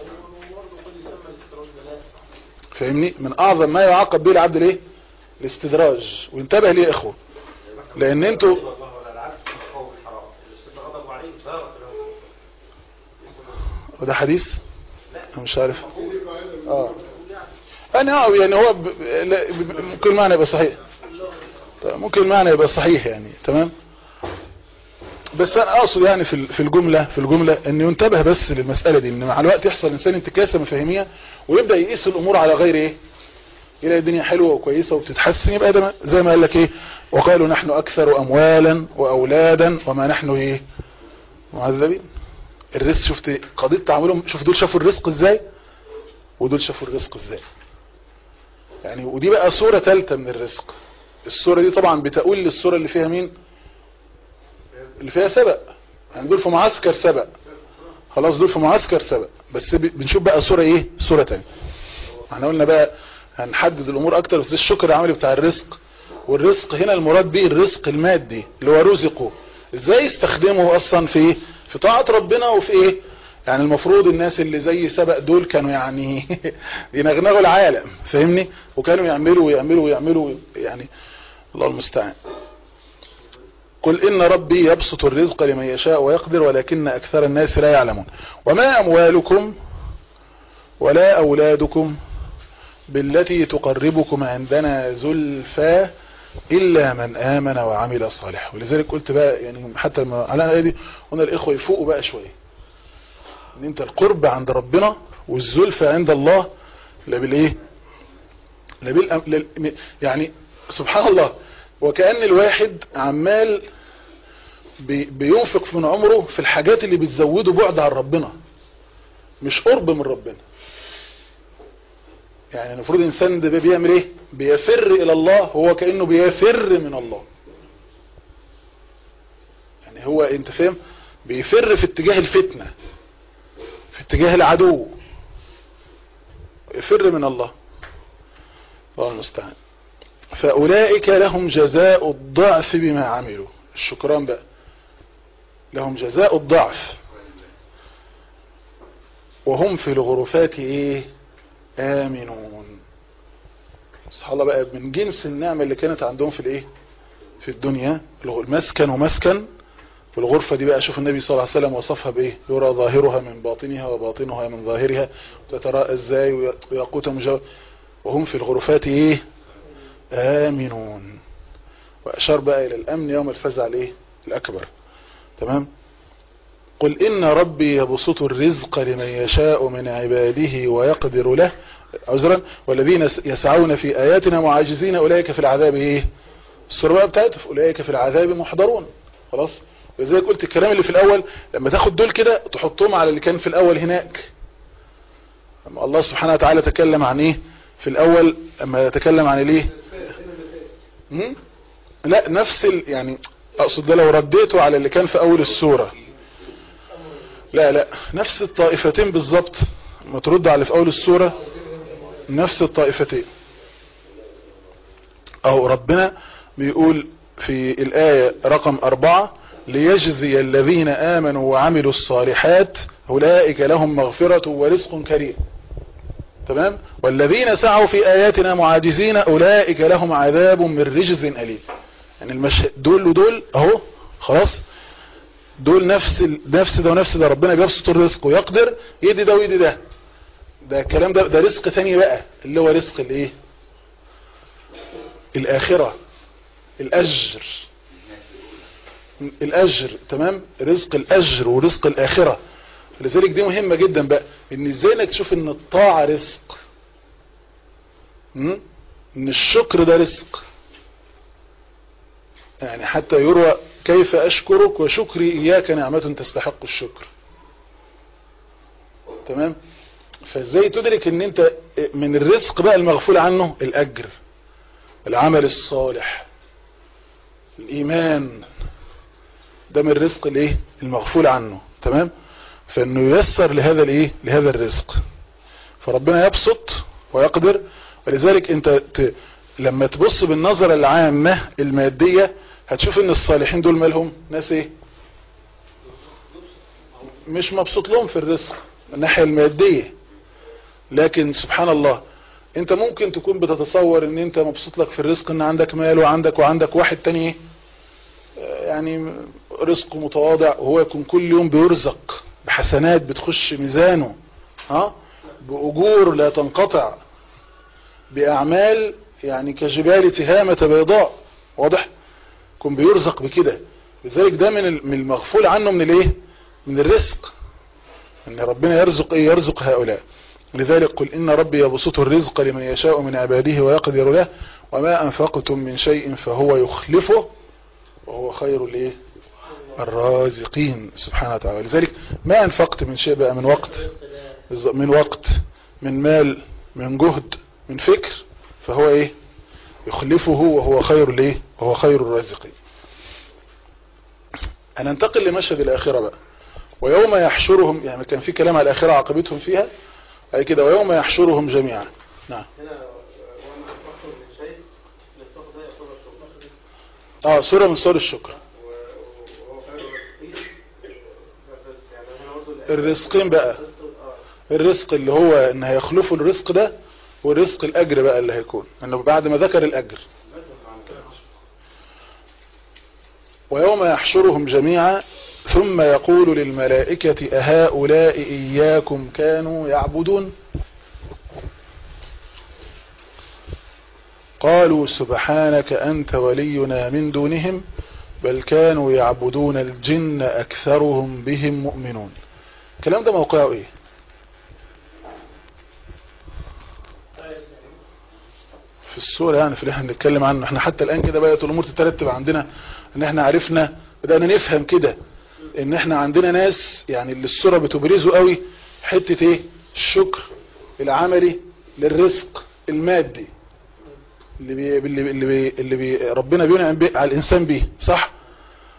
فاهمني؟ من اعظم ما يعاقب به العبد الايه؟ الاستدراج. وانتبه ليه يا اخوه، لان انتوا وده حديث انا مش عارف. يعني هو ممكن المعنى يبقى صحيح. ممكن المعنى يبقى صحيح يعني. تمام. بس انا اقصد يعني في الجملة ان ينتبه بس للمسألة دي، ان مع الوقت يحصل انسان انتكاسة مفاهيمية ويبدأ يقيس الامور على غير ايه، يلاقي الدنيا حلوة وكويسة وبتتحسن، يبقى ده زي ما قال لك ايه، وقالوا نحن اكثر اموالا واولادا وما نحن ايه معذبين. الرزق، شفت قضية تعاملهم، شوف دول شافوا الرزق ازاي ودول شافوا الرزق ازاي يعني. ودي بقى صورة ثالثة من الرزق. الصورة دي طبعا بتقول للصورة اللي فيها مين؟ اللي فيها سبق يعني. دول في معسكر سبق خلاص، دول في معسكر سبق. بس بنشوف بقى صورة ايه؟ صورة تانية. احنا قلنا بقى هنحدد الامور اكتر. بس الشكر العملي بتاع الرزق، والرزق هنا المراد به الرزق المادي اللي هو رزقه ازاي يستخدمه اصلا في طاعة ربنا وفي ايه يعني. المفروض الناس اللي زي سبق دول كانوا يعني ينغنغوا العالم، فاهمني؟ وكانوا يعملوا يعني. الله المستعان. قل إن ربي يبسط الرزق لمن يشاء ويقدر ولكن أكثر الناس لا يعلمون. وما أموالكم ولا أولادكم بالتي تقربكم عندنا زلفى إلا من آمن وعمل صالح. ولذلك قلت بقى يعني حتى على الآية دي قلنا الإخوة يفوقوا بقى شوية، إن أنت القرب عند ربنا والزلفى عند الله لا بالإيه، يعني سبحان الله. وكأن الواحد عمال بينفق من عمره في الحاجات اللي بتزوده بعد عن ربنا، مش قرب من ربنا. يعني المفروض الإنسان ده بيعمل ايه؟ بيفر إلى الله، هو كأنه بيفر من الله. يعني هو انت فاهم، بيفر في اتجاه الفتنة، في اتجاه العدو. فر من الله المستعان. فأولئك لهم جزاء الضعف بما عملوا. الشكران بقى، لهم جزاء الضعف وهم في الغرفات ايه؟ آمنون. سبحان الله بقى، من جنس النعمة اللي كانت عندهم في الايه؟ في الدنيا، المسكن ومسكن. والغرفة دي بقى شوف النبي صلى الله عليه وسلم وصفها بايه؟ يرى ظاهرها من باطنها وباطنها من ظاهرها، وتتراءى ازاي ويقوت مجاور. وهم في الغرفات ايه؟ آمنون. وأشار بقى إلى الأمن يوم الفزع الايه؟ الأكبر. تمام. قل إن ربي يبسط الرزق لمن يشاء من عباده ويقدر له عذرا والذين يسعون في آياتنا معاجزين أولئك في العذاب ايه؟ السورة بقى بتاعته أولئك في العذاب محضرون. خلاص. وزي قلت الكلام اللي في الأول لما تاخد دول كده تحطهم على اللي كان في الأول هناك. لما الله سبحانه وتعالى تكلم عن ايه في الأول؟ لما يتكلم عن الايه؟ لا نفس يعني اقصد ده لو رديته على اللي كان في اول السورة، لا نفس الطائفتين بالظبط. ما ترد على في اول السورة نفس الطائفتين. او ربنا بيقول في الآية رقم 4 ليجزي الذين آمنوا وعملوا الصالحات أولئك لهم مغفرة ورزق كريم. تمام. والذين سعوا في آياتنا معاجزين أولئك لهم عذاب من رجز أليم. يعني دول ودول اهو خلاص، دول نفس ده ونفس ده. ربنا بيبسط الرزق ويقدر يدي ده ويدي ده. ده الكلام ده رزق ثاني بقى اللي هو رزق الايه؟ الآخرة، الأجر. تمام. رزق الأجر ورزق الآخرة. لذلك دي مهمة جدا بقى، ان ازاي انك تشوف ان الطاعة رزق، ان الشكر ده رزق. يعني حتى يروى كيف أشكرك وشكري إياك نعمة تستحق الشكر. تمام. فازاي تدرك ان انت من الرزق بقى المغفول عنه الأجر، العمل الصالح، الإيمان، ده من الرزق الايه؟ المغفول عنه. تمام. فانه ييسر لهذا الايه؟ لهذا الرزق. فربنا يبسط ويقدر. ولذلك انت لما تبص بالنظرة العامة المادية هتشوف ان الصالحين دول مالهم ناس ايه؟ مش مبسوط لهم في الرزق من الناحية المادية. لكن سبحان الله انت ممكن تكون بتتصور ان انت مبسوط لك في الرزق ان عندك مال وعندك واحد تاني يعني رزقه متواضع، وهو يكون كل يوم بيرزق بحسنات بتخش ميزانه، بأجور لا تنقطع، بأعمال يعني كجبال تهامة بيضاء. واضح؟ يكون بيرزق بكده. لذلك ده من المغفول عنه من الايه؟ من الرزق. ان ربنا يرزق ايه؟ يرزق هؤلاء. لذلك قل إن ربي يبسط الرزق لمن يشاء من عباده ويقدر له وما أنفقتم من شيء فهو يخلفه وهو خير الايه؟ الرازقين سبحانه وتعالى. لذلك ما أنفقت من شيء بقى، من وقت، من مال، من جهد، من فكر، فهو ايه؟ يخلفه وهو خير الايه؟ وهو خير الرازقين. هننتقل لمشهد الآخرة بقى. ويوم يحشرهم، يعني كان في كلام على الآخرة عاقبتهم فيها اي كده. ويوم يحشرهم جميعا. نعم. سورة من سور الشكر. الرزقين بقى، الرزق اللي هو ان هيخلفوا الرزق ده، والرزق الاجر بقى اللي هيكون انه بعد ما ذكر الاجر. ويوم يحشرهم جميعا ثم يقول للملائكة أهؤلاء إياكم كانوا يعبدون قالوا سبحانك أنت ولينا من دونهم بل كانوا يعبدون الجن أكثرهم بهم مؤمنون. الكلام ده موقعه ايه؟ في السورة يعني في اللي احنا بنتكلم عنه. احنا حتى الآن كده بقت الأمور تترتب عندنا ان احنا عرفنا، بدأنا نفهم كده ان احنا عندنا ناس يعني اللي السورة بتبرزه قوي حتة ايه؟ الشكر العملي للرزق المادي اللي ربنا بينعم على الانسان به، صح؟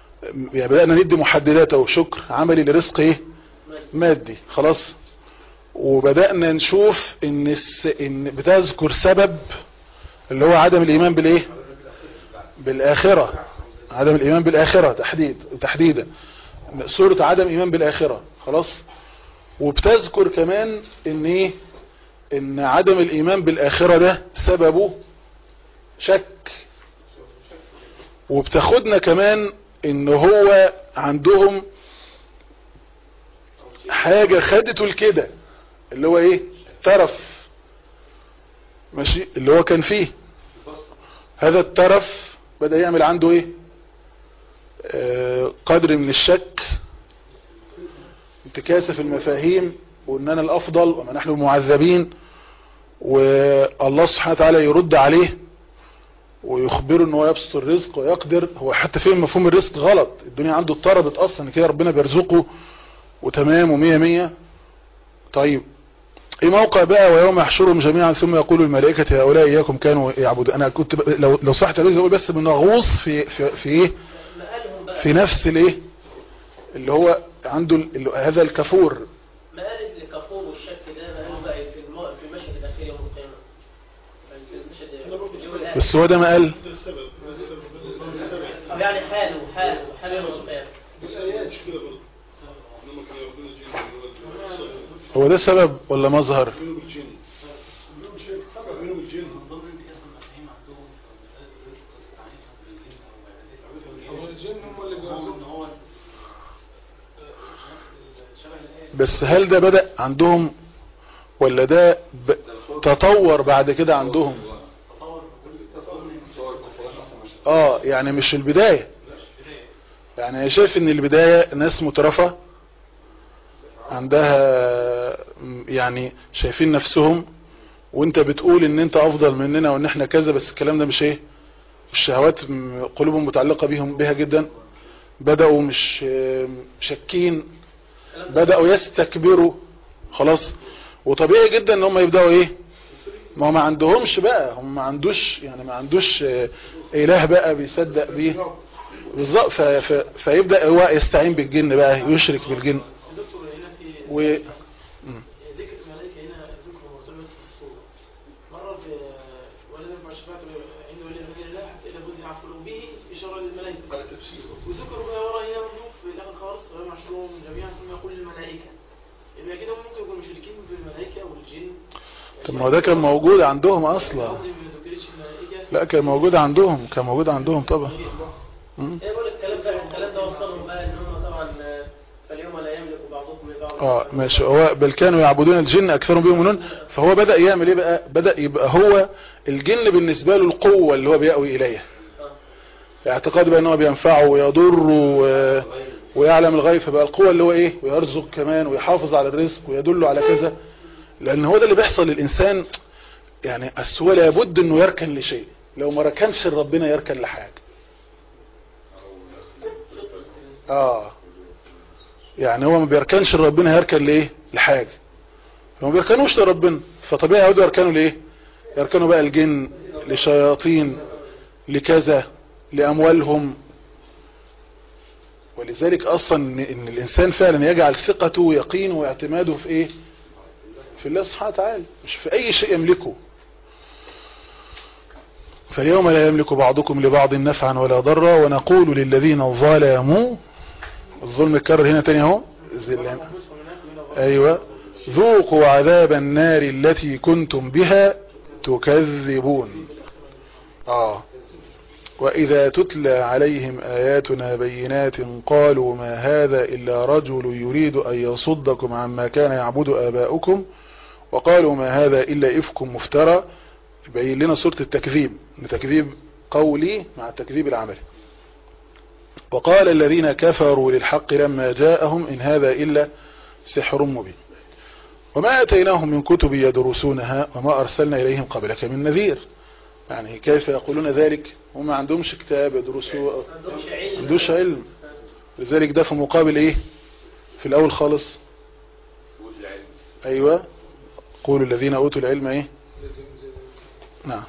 يعني بدأنا ندي محددات او شكر عملي لرزق ايه؟ مادي. خلاص. وبدأنا نشوف ان بتذكر سبب اللي هو عدم الايمان بالايه؟ بالاخرة. عدم الايمان بالاخرة تحديدا سورة عدم ايمان بالاخرة. خلاص. وبتذكر كمان ان ايه؟ ان عدم الايمان بالاخرة ده سببه شك. وبتاخدنا كمان ان هو عندهم حاجة خدته الكده اللي هو ايه؟ ترف. ماشي. اللي هو كان فيه هذا الترف بدأ يعمل عنده ايه؟ قدر من الشك، انتكاسة في المفاهيم، واننا الافضل وما نحن معذبين، والله سبحانه وتعالى يرد عليه ويخبره ان هو يبسط الرزق ويقدر. هو حتى فهم مفهوم الرزق غلط. الدنيا عنده اتضربت اصلا كده، ربنا بيرزقه وتمام ومية مية. طيب ايه موقع بقى ويوم يحشرهم جميعا ثم يقول الملائكة هؤلاء اياكم كانوا يعبدون؟ انا كنت لو صح تلويز اقول بس بنغوص في ايه؟ في نفس الايه اللي هو عنده هذا الكفور. مقالب لكفور والشك ده مقالب بقى في المشهد الاخير يوم القيامه. في المشهد بس هو ده مقال يعني حال يوم القيامه. هو ده سبب ولا مظهر؟ بس هل ده بدأ عندهم ولا ده تطور بعد كده عندهم؟ يعني مش البداية. يعني انا شايف ان البداية ناس مترفة عندها يعني شايفين نفسهم، وانت بتقول ان انت افضل مننا وان احنا كذا، بس الكلام ده مش ايه؟ الشهوات قلوبهم متعلقة بها جدا. بدأوا مش شاكين، بدأوا يستكبروا. خلاص. وطبيعي جدا ان هم يبدأوا ايه؟ ما عندهمش بقى، هم ما عندوش اله بقى بيصدق بيه بالظبط. فيبدأ هو يستعين بالجن بقى، يشرك بالجن. ذكر الملائكة هنا ذكر مرتبط في الصورة. مرة في ولد ينفع شفاعة عند ولي من الله حتى إذا فزع في قلوبه إشارة للملائكة. وذكروا بقى ورا هنا في الآخر خالص ويوم يحشرهم جميعا ثم يقول للملائكة. يبقى كده ممكن يكونوا مشركين بالملائكة والجن. طب ما هو ده كان موجود عندهم أصلا. لا كان موجود عندهم، طبعا. ايه بقول الكلام ده وصلهم بقى ان هم طبعا فاليوم لا يملك بعضكم لبعض. ماشي. هو بل كانوا يعبدون الجن اكثرهم بهم يؤمنون. فهو بدأ يعمل ايه بقى؟ بدأ يبقى هو الجن بالنسبة له القوة اللي هو بيأوي اليها. اعتقاد بقى ان هو بينفعه ويضر ويعلم الغيب، فبقى القوة اللي هو ايه؟ ويرزق كمان ويحافظ على الرزق ويدل على كذا. لان هو ده اللي بيحصل للانسان. يعني هو لابد انه يركن لشيء، لو ما ركنش ربنا يركن لحاجة. يعني هو ما بيركنش لربنا هيركن ليه؟ لحاجة. فما بيركنوش لربنا، فطبيعي يقعدوا يركنوا ليه؟ يركنوا بقى الجن، لشياطين، لكذا، لأموالهم. ولذلك أصلا إن الإنسان فعلا يجعل ثقته ويقينه واعتماده في إيه؟ في الله سبحانه وتعالى، مش في أي شيء يملكه. فاليوم لا يملك بعضكم لبعض نفعا ولا ضرا ونقول للذين ظلموا، الظلم يتكرر هنا تاني اهو، ايوه، ذوقوا عذاب النار التي كنتم بها تكذبون. وإذا تتلى عليهم آياتنا بينات قالوا ما هذا إلا رجل يريد أن يصدكم عما كان يعبد آباؤكم وقالوا ما هذا إلا إفك مفترى. يبين لنا صورة التكذيب، تكذيب قولي مع التكذيب العملي. وقال الذين كفروا للحق لما جاءهم إن هذا إلا سحر مبين وما أتيناهم من كتب يدرسونها وما أرسلنا إليهم قبلك من نذير. يعني كيف يقولون ذلك؟ هم ما عندهمش كتاب يدرسوا، ما عندوش علم. لذلك ده في مقابل إيه؟ في الأول خالص أيوة، قولوا الذين أوتوا العلم إيه؟ نعم.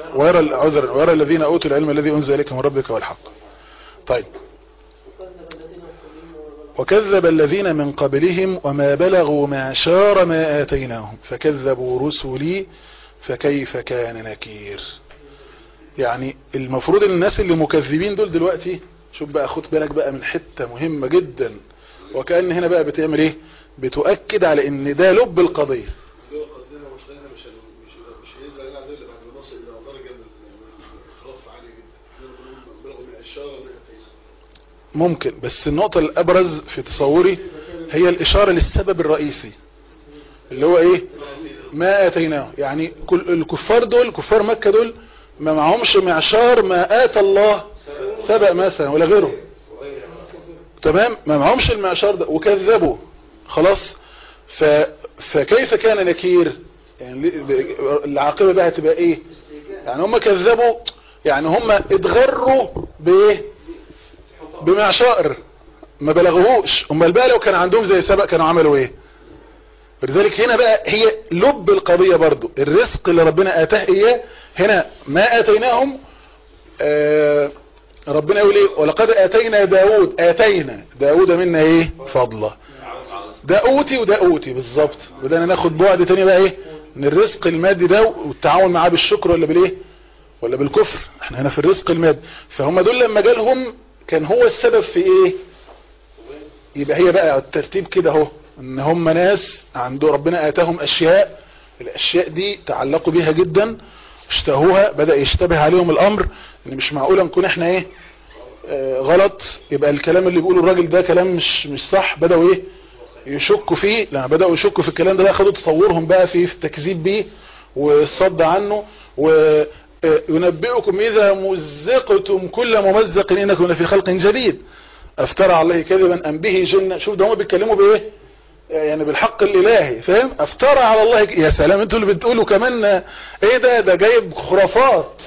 ويرى الذين أوتوا العلم الذي أنزل إليك من ربك والحق. طيب وكذب الذين من قبلهم وما بلغوا معشار ما آتيناهم فكذبوا رسلي فكيف كان نكير. يعني المفروض الناس اللي مكذبين دول دلوقتي، شوف بقى خد بالك بقى من حتة مهمة جدا، وكأن هنا بقى بتعمل ايه، بتؤكد على ان ده لب القضية. ممكن، بس النقطة الابرز في تصوري هي الاشارة للسبب الرئيسي اللي هو ايه، ما اتيناه. يعني كل الكفار دول، كفار مكة دول ما معهمش معشار ما اتى الله سبق مثلا ولا غيره، تمام، ما معهمش المعشار ده وكذبوا خلاص. فكيف كان نكير؟ يعني العاقبة بقى تبقى ايه؟ يعني هم كذبوا، يعني هم اتغروا بايه، بمعشار ما بلغوهوش. امال بقى لو كان عندهم زي سبق كانوا عملوا ايه؟ لذلك هنا بقى هي لب القضية برضو، الرزق اللي ربنا اتاه اياه هنا ما اتيناهم. ربنا يقول ايه، ولقد اتينا داود منا ايه فضله. ده اوتي وده اوتي بالظبط. وده ناخد بعد تاني بقى ايه، من الرزق المادي ده والتعاون معاه بالشكر ولا بالايه ولا بالكفر. احنا هنا في الرزق المادي. فهم دول لما جالهم كان هو السبب في ايه، يبقى هي بقى الترتيب كده اهو، ان هم ناس عنده ربنا اتاهم اشياء، الاشياء دي تعلقوا بيها جدا اشتهوها، بدأ يشتبه عليهم الامر ان مش معقولة نكون احنا ايه غلط، يبقى الكلام اللي بيقوله الراجل ده كلام مش صح. بدأوا ايه يشكوا فيه. لما بدأوا يشكوا في الكلام ده بقى خدوا تطورهم بقى في التكذيب بيه والصد عنه. وينبئكم اذا مزقتم كل ممزق انكم لفي خلق جديد افترى على الله كذبا ام به جنة. شوف ده هم بيتكلموا بايه، يعني بالحق الالهي، فاهم؟ افترى على الله يا سلام، انتوا اللي بتقولوا كمان ايه ده جايب خرافات.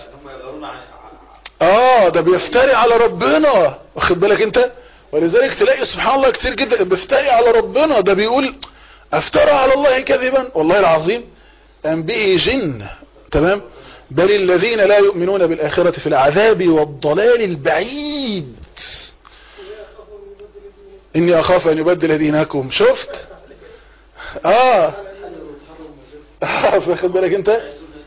ده بيفتري على ربنا، واخد بالك انت؟ ولذلك تلاقي سبحان الله كتير جدا بيفتري على ربنا. ده بيقول افترى على الله كذبا والله العظيم ام به جنة، تمام. بل الذين لا يؤمنون بالآخرة في العذاب والضلال البعيد. إني أخاف أن يبدل دينكم. شفت فاخد بالك انت؟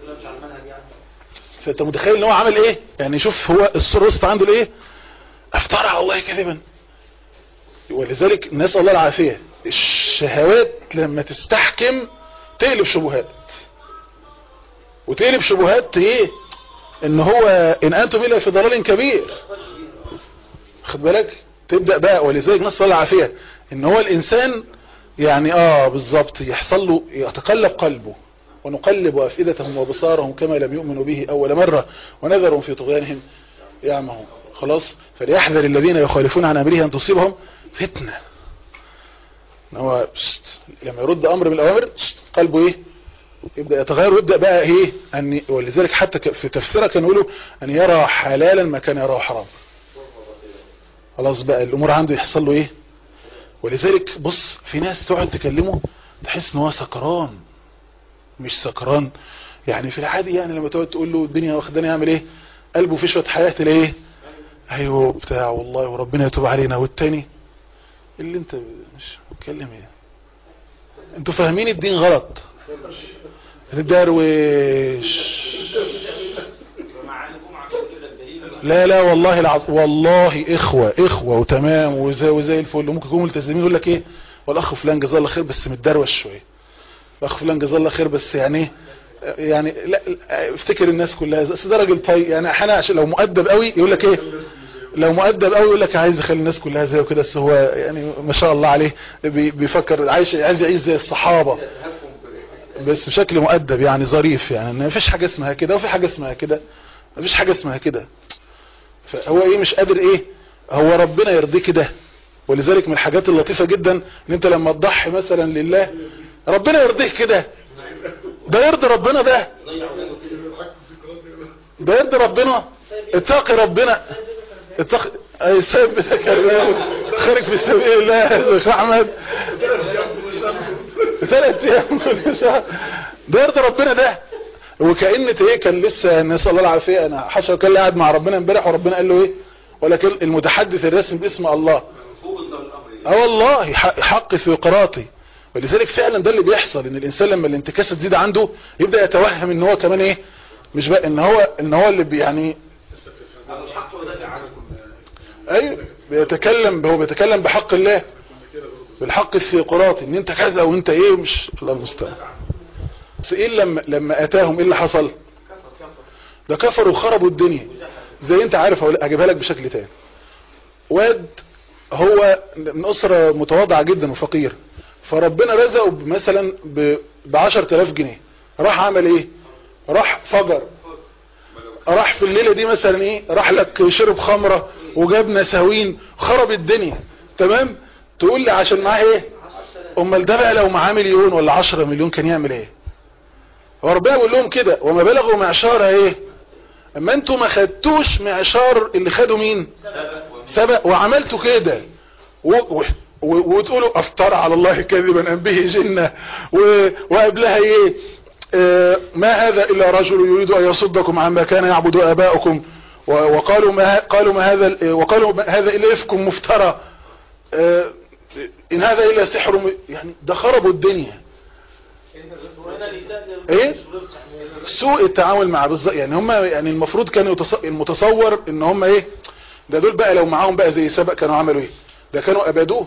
فانت متخيل ان هو عمل ايه؟ يعني شوف هو السر وسط عنده الايه، افترى على الله كذبا. ولذلك نسأل الله العافية، الشهوات لما تستحكم تقلب شبهات، وتقلب شبهات ايه، ان هو ان انتم الا في ضلال كبير، خد بالك؟ تبدأ بقى. ولذلك نسأل الله العافية ان هو الانسان يعني بالظبط يحصل له يتقلب قلبه، ونقلب افئدتهم وبصارهم كما لم يؤمنوا به اول مرة ونذرهم في طغيانهم يعمهون. خلاص، فليحذر الذين يخالفون عن امره ان تصيبهم فتنة. هو لما يرد امر من الاوامر قلبه ايه، يبدأ يتغير ويبدأ بقى ايه ان. ولذلك حتى في تفسيرها كانوا يقولوا ان يرى حلالا ما كان يراه حرام. خلاص بقى الامور عنده يحصل له ايه. ولذلك بص، في ناس تقعد تكلمه تحس ان هو سكران، مش سكران يعني في العادي. يعني لما تقعد تقول له الدنيا واخداني اعمل ايه، قلبه في شويه حياه تلاقيه ايوه بتاع والله وربنا يتوب علينا. والتاني اللي انت مش بتكلم ايه، انتوا فاهمين الدين غلط، الدرويش. لا والله العظيم، والله اخوة وتمام وزي الفل، وممكن يكونوا ملتزمين يقول لك ايه، والاخ فلان جزاه الله خير بس متدروش شويه، الاخ فلان جزاه الله خير بس يعني لا افتكر الناس كلها بس ده راجل طيب. يعني احنا عشان لو مؤدب قوي يقول لك ايه، لو مؤدب قوي يقول لك عايز يخلي الناس كلها زيه كده، بس هو يعني ما شاء الله عليه بيفكر عايز يعيش زي الصحابه بس بشكل مؤدب يعني ظريف. يعني ما فيش حاجه اسمها كده وفي حاجه اسمها كده، ما فيش حاجه اسمها كده. فهو ايه مش قادر ايه، هو ربنا يرضيه كده. ولذلك من الحاجات اللطيفة جدا ان انت لما تضحي مثلا لله ربنا يرضيه كده. ده يرضي ربنا، ده يرضي ربنا. اتقي ربنا، اتقي سيب بتكرم خارج في سبيل الله يا شيخ احمد 3 ايام ده يرضي ربنا ده. وكأن ايه كان لسه نسأل الله العافية، انا حشر كان قاعد مع ربنا امبارح وربنا قال له ايه، ولكن المتحدث الرسمي باسم الله والله حق في قراطي. ولذلك فعلا ده اللي بيحصل، ان الانسان لما الانتكاسه تزيد عنده يبدا يتوهم ان هو كمان ايه، مش بقى ان هو اللي يعني ايوه هو بيتكلم بحق الله، بالحق الثيقراطي، ان انت كذا وانت ايه، مش الله المستعان. بس ايه لما اتاهم ايه اللي حصل؟ ده كفروا وخربوا الدنيا. زي انت عارف، اجيبها لك بشكل تاني. واد هو من اسره متواضعه جدا وفقير، فربنا رزقه مثلا ب10,000 جنيه. راح عمل ايه؟ راح فجر، راح في الليله دي مثلا ايه، راح لك شرب خمره وجاب نساوين، خرب الدنيا. تمام؟ تقول لي عشان معاه ايه؟ امال ده بقى لو معاه مليون ولا 10 مليون كان يعمل ايه؟ وربنا بيقول لهم كده: وما بلغوا معشار ايه؟ اما انتوا ما خدتوش معشار اللي خدوا مين؟ سبق. وعملتوا كده وتقولوا افترى على الله كذبا ام به جنة، وقبلها ايه؟ ما هذا الا رجل يريد ان يصدكم عما كان يعبد اباؤكم، وقالوا وقالوا هذا الا افك مفترى، ان هذا الا سحر. يعني ده خربوا الدنيا. ايه سوء التعامل مع بالظبط. يعني هم يعني المفروض كانوا المتصور ان هم ايه، ده دول بقى لو معاهم بقى زي سبق كانوا عملوا ايه؟ ده كانوا ابادوه.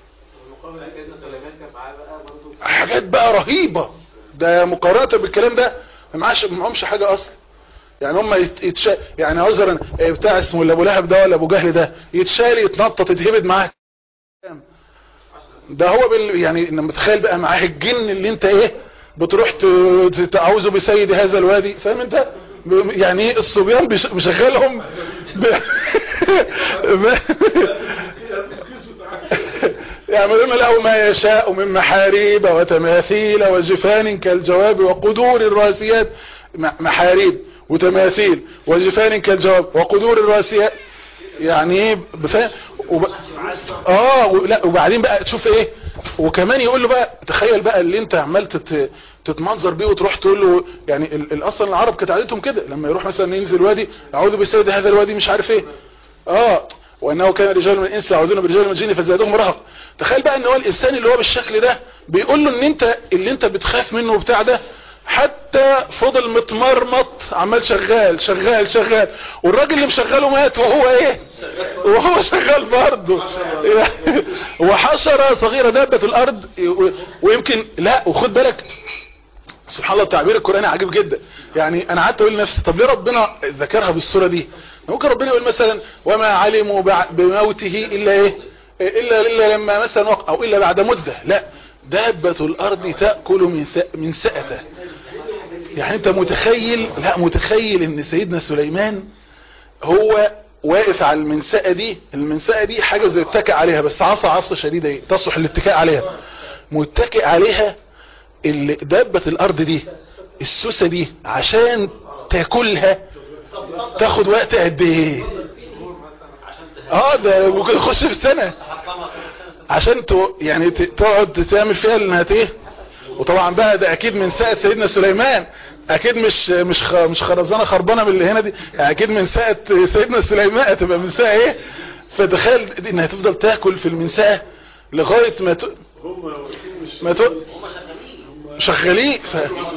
حاجات بقى رهيبة. ده مقارنة بالكلام ده ما معهمش حاجة اصلا. يعني هم يعني عذرا بتاع اسمه ابو لهب ده ولا ابو جهل ده يتشال يتنطط يتهبد معاه. ده هو يعني لما تخيل بقى معاه الجن اللي انت ايه بتروح تعوذ بسيد هذا الوادي، فاهم انت؟ يعني ايه الصبيان بيشغلهم يعملون له ما يشاء من محاريب وتماثيل وجفان كالجواب وقدور الراسيات. محاريب وتماثيل وجفان كالجواب وقدور الراسيات. يعني ايه لا وبعدين بقى تشوف ايه، وكمان يقول له بقى تخيل بقى اللي انت عمال تتمنظر بيه وتروح تقول له. يعني اصلا العرب كانت عادتهم كده، لما يروح مثلا ينزل وادي اعوذ بالسيد هذا الوادي مش عارف ايه، وانه كان رجال من الانس يعوذون برجال من الجن فزادوهم رهق. تخيل بقى ان هو الانسان اللي هو بالشكل ده بيقول له ان انت اللي انت بتخاف منه وبتاع ده، حتى فضل متمرمط عمال شغال والراجل اللي مشغله مات وهو ايه، وهو شغال برضه. وحشرة صغيرة دابة الارض. ويمكن لا، وخد بالك سبحان الله التعبير القرآني عجيب جدا. يعني انا قعدت اقول لنفسي طب ليه ربنا ذكرها بالصورة دي؟ ممكن ربنا يقول مثلا وما علموا بموته الا ايه، الا لما مثلا او الا بعد مدة. لا، دابة الارض تأكل من سأته. يعني انت متخيل ان سيدنا سليمان هو واقف على المنسأة دي. المنسأة دي حاجة زي اتكئ عليها، بس عصا شديدة تصلح الاتكاء عليها، متكئ عليها. دابة الارض دي السوسة دي عشان تاكلها تاخد وقت قد ايه؟ ده ممكن يخش في سنة عشان يعني تقعد تعمل فيها انها ايه. وطبعا بقى ده اكيد من ساعة سيدنا سليمان، اكيد مش خرزانة خربانة من اللي هنا دي، اكيد من ساعة سيدنا سليمان هتبقى من ساعة ايه. فتخيل انها تفضل تاكل في المنساء لغاية ما شغالين.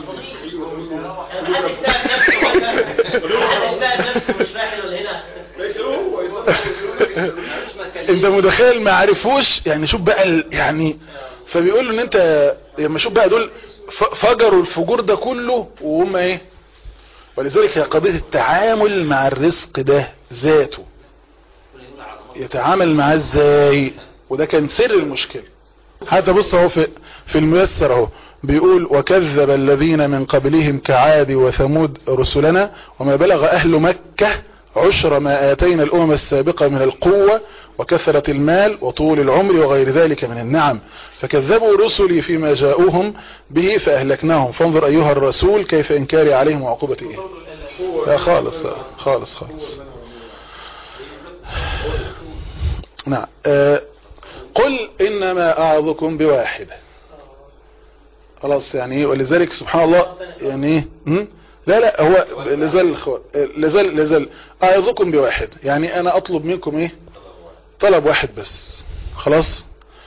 انت متخيل ما عرفوش. يعني شوف بقى يعني فبيقول له ان انت لما شوف بقى دول فجروا الفجور ده كله وهم ايه. ولذلك هي قضية التعامل مع الرزق ده ذاته، يتعامل معاه ازاي، وده كان سر المشكلة. حتى بص اهو في الميسر اهو بيقول وكذب الذين من قبلهم كعاد وثمود رسلنا وما بلغ اهل مكة عشر ما آتينا الأمم السابقة من القوة وكثرة المال وطول العمر وغير ذلك من النعم فكذبوا رسلي فيما جاءوهم به فأهلكناهم فانظر أيها الرسول كيف إنكاري عليهم وعقوبتي إيه. لا خالص. نعم. قل إنما أعظكم بواحدة. خلاص يعني ايه. ولذلك سبحان الله يعني ايه لا هو لازال اعظكم بواحد. يعني انا اطلب منكم ايه؟ طلب واحد بس. خلاص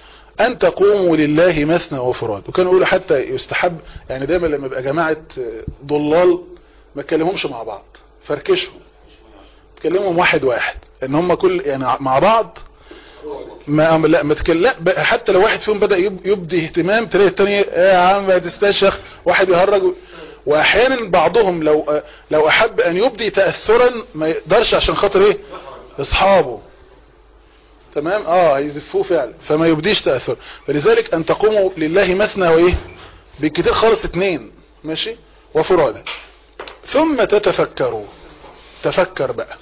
ان تقوموا لله مثنى وفراد. وكانوا يقولوا حتى يستحب يعني دايما لما يبقى جماعة ضلال ما تكلمهمش مع بعض، فركشهم، تكلمهم واحد واحد، ان هم كل يعني مع بعض ما تكلم. حتى لو واحد فيهم بدأ يبدي اهتمام تلاقي التاني يا عم تستشخ، واحد يهرج. واحيانا بعضهم لو احب ان يبدي تأثرا ما يقدرش عشان خاطر ايه اصحابه، تمام، هيزفوه فعلا، فما يبديش تأثر. فلذلك ان تقوموا لله مثنى وايه، بالكتير خالص 2 ماشي، وفرادا، ثم تتفكروا. تفكر بقى.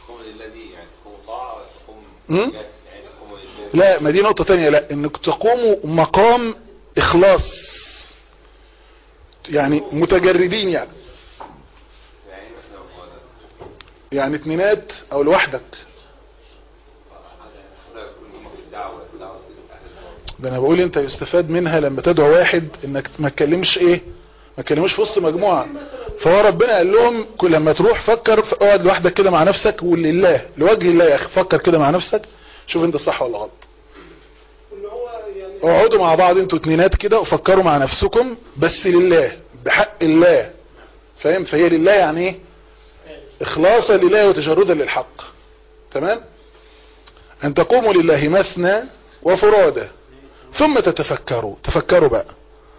لا، ما دي نقطة تانية. لا، انك تقوموا مقام اخلاص، يعني متجردين، يعني 2 او لوحدك. ده انا بقول انت يستفاد منها لما تدعو واحد انك ما تكلمش ايه، ما تكلموش في وسط مجموعة. فهو ربنا قال لهم كل لما تروح فكر، اقعد لوحدك كده مع نفسك، ولله لوجه الله يا اخي، فكر كده مع نفسك، شوف انت صح ولا غلط. اقعدوا مع بعض انتوا 2 كده وفكروا مع نفسكم، بس لله، بحق الله، فاهم؟ فهي لله يعني ايه، اخلاصا لله وتجردا للحق، تمام. ان تقوموا لله مثنى وفرادا ثم تتفكروا. تفكروا بقى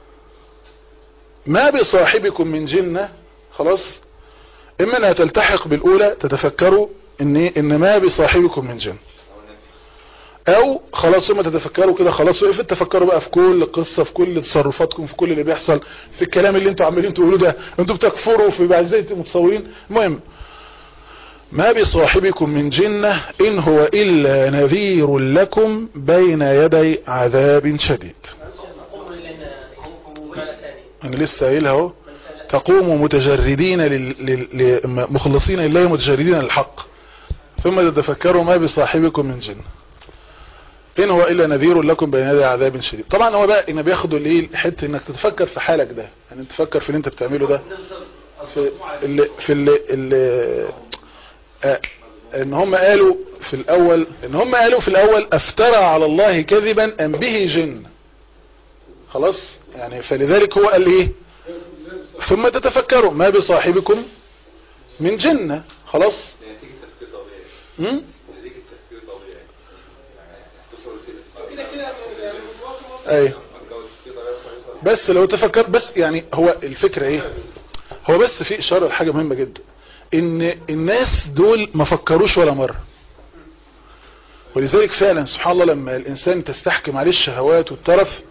ما بصاحبكم من جنة، خلاص، اما انها تلتحق بالاولى تتفكروا ان ما بصاحبكم من جنة، او خلاص ثم تتفكروا كده خلاص وقفت، تفكروا بقى في كل قصة، في كل تصرفاتكم، في كل اللي بيحصل، في الكلام اللي انتوا عمالين تقولوه ده، انتوا بتكفروا في بعد ازاي متصورين. المهم ما بصاحبكم من جنة ان هو الا نذير لكم بين يدي عذاب شديد. انا لسه قايلها اهو، تقوموا متجردين مخلصين لله متجردين للحق، ثم تتفكروا ما بصاحبكم من جنة ان هو الا نذير لكم بين يدي عذاب شديد. طبعا هو بقى ان بياخدوا الايه الحته انك تتفكر في حالك ده، يعني تفكر في اللي انت بتعمله ده، في ان هم قالوا في الاول افترى على الله كذبا ام به جن، خلاص يعني. فلذلك هو قال ايه ثم تتفكروا ما بصاحبكم من جنة، خلاص. ايوه بس لو تفكر بس، يعني هو الفكرة ايه، هو بس في اشارة لحاجة مهمة جدا، ان الناس دول ما فكروش ولا مرة. ولذلك فعلا سبحان الله لما الانسان تستحكم عليه الشهوات والترف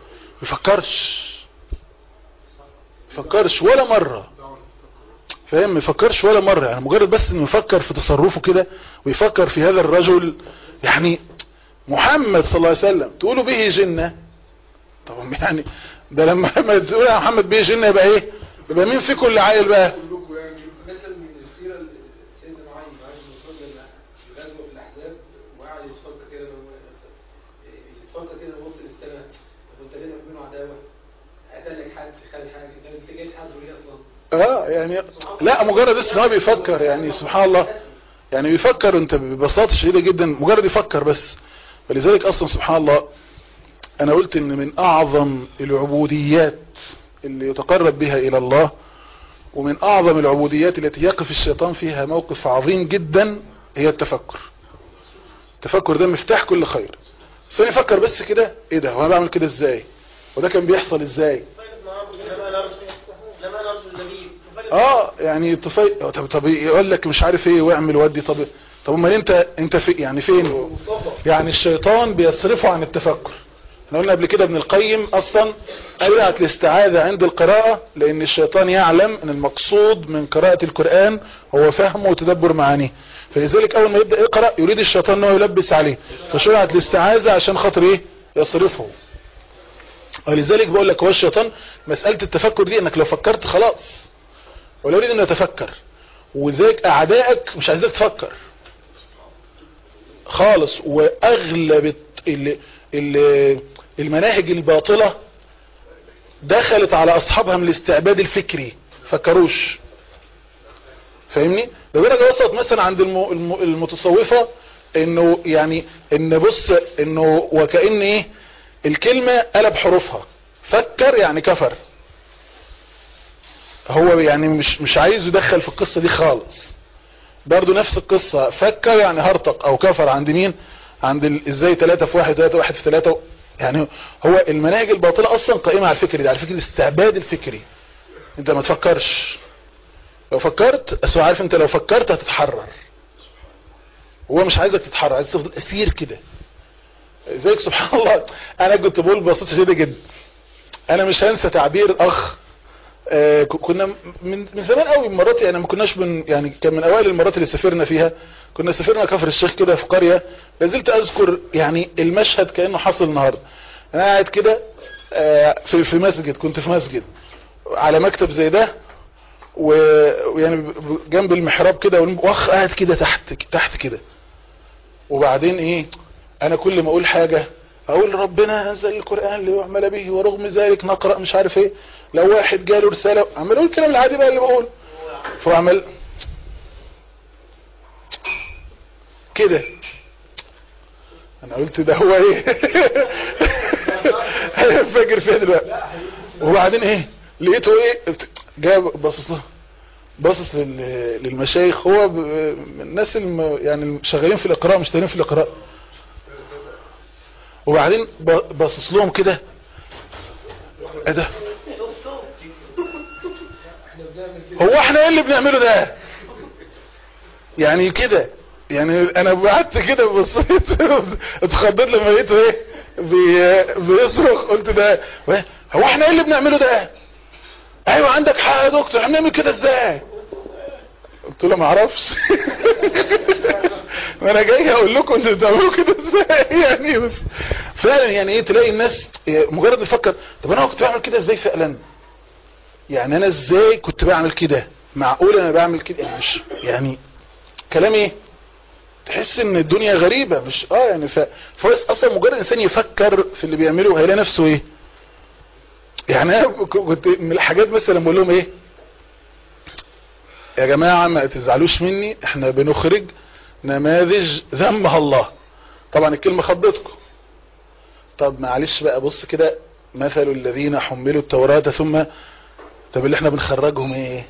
يفكرش ولا مرة، فاهم؟ ما يفكرش ولا مرة، يعني مجرد بس انه يفكر في تصرفه كده، ويفكر في هذا الرجل، يعني محمد صلى الله عليه وسلم تقولوا به جنة. طبعا يعني ده لما تقول يا محمد به جنة يبقى ايه، يبقى مين فيكم اللي عايل بقى؟ مثلا من السيرة سيدنا معين وصل لغزوة في الأحزاب وقعد يتفكر كده وصل للسماء، وانت بينك وبينه عداوة، قتلك حد، خد حاجة، انت جاي تحاربه ليه اصلا؟ يعني لا، مجرد بس ان هو بيفكر، يعني سبحان الله، يعني بيفكر انت ببساطة شديدة جدا، مجرد يفكر بس. فلذلك اصلا سبحان الله انا قلت ان من اعظم العبوديات اللي يتقرب بها الى الله، ومن اعظم العبوديات التي يقف الشيطان فيها موقف عظيم جدا، هي التفكر. التفكر ده مفتاح كل خير. بس انا افكر بس كده، ايه ده، وانا بعمل كده ازاي، وده كان بيحصل ازاي. يعني طب يقول لك مش عارف ايه واعمل ودي. طب امال انت في يعني فين؟ يعني الشيطان بيصرفه عن التفكر. احنا قلنا قبل كده ابن القيم اصلا شرعت الاستعاذة عند القراءة، لان الشيطان يعلم ان المقصود من قراءة القرآن هو فهمه وتدبر معانيه، فلذلك اول ما يبدأ يقرأ يريد الشيطان انه يلبس عليه، فشرعت الاستعاذة عشان خاطر ايه، يصرفه. ولذلك بقول لك هو الشيطان مسألة التفكر دي انك لو فكرت خلاص، ولا يريد انه يتفكر. وذلك اعدائك مش عايزك تفكر خالص. واغلب المناهج الباطلة دخلت على اصحابها من الاستعباد الفكري، فكروش، فاهمني؟ لدرجة وصلت مثلا عند المتصوفة انه يعني ان بص انه وكأن ايه، الكلمة قلب حروفها. فكر يعني كفر، هو يعني مش عايز يدخل في القصة دي خالص. برضو نفس القصة، فكر يعني هرطق او كفر عند مين؟ عند ازاي 3 في 1 3 1 في 3. يعني هو المناهج الباطلة اصلا قائمة على الفكر ده، على فكرة الاستعباد الفكري. انت ما تفكرش، لو فكرت اسوا عارف، انت لو فكرت هتتحرر. هو مش عايزك تتحرر، عايز تفضل اسير كده زيك. سبحان الله، انا كنت بقول ببساطه شديده جدا، انا مش هنسى تعبير اخ. كنا من زمان قوي مرات، يعني ما كناش يعني كان من اوائل المرات اللي سافرنا فيها، كنا سافرنا كفر الشيخ كده في قريه. لازلت اذكر يعني المشهد كانه حصل النهارده. انا قاعد كده في مسجد، كنت في مسجد على مكتب زي ده، ويعني جنب المحراب كده، واخ قاعد كده تحت كده. وبعدين ايه، انا كل ما اقول حاجة اقول ربنا انزل القرآن ليعمل به ورغم ذلك نقرأ مش عارف ايه. لو واحد جاله رسالة عمل اقول الكلام العادي بقى اللي بقول، فعمل كده. انا قلت ده هو ايه انا فاكر فيها دلوقتي. وبعدين ايه لقيته ايه جاب باصص للمشايخ. هو الناس يعني شغالين في الاقراء، مشتغلين في الاقراء. وبعدين باصص لهم كده، ايه ده؟ هو احنا ايه اللي بنعمله ده؟ يعني كده، يعني انا قعدت كده بصيت اتخضيت لما لقيته ايه بيصرخ. قلت ده هو احنا ايه اللي بنعمله ده؟ ايوه عندك حق يا دكتور، احنا بنعمل كده ازاي؟ قلت له ما اعرفش ما انا جاي اقول لكم انتوا بتعملوا كده ازاي يعني. بس فعلا يعني ايه، تلاقي الناس مجرد تفكر طب انا كنت بعمل كده ازاي فعلا؟ يعني انا ازاي كنت بعمل كده؟ معقول انا بعمل كده؟ يعني مش يعني كلام ايه، تحس ان الدنيا غريبة مش يعني فويس اصلا. مجرد انسان يفكر في اللي بيعمله هيلاقي نفسه ايه. يعني انا كنت من الحاجات مثلا بقول لهم ايه، يا جماعة ما تزعلوش مني، احنا بنخرج نماذج ذمها الله. طبعا الكلمة خضتكم. طب معلش بقى بص كده، مثل الذين حملوا التوراة ثم، طب اللي احنا بنخرجهم ايه؟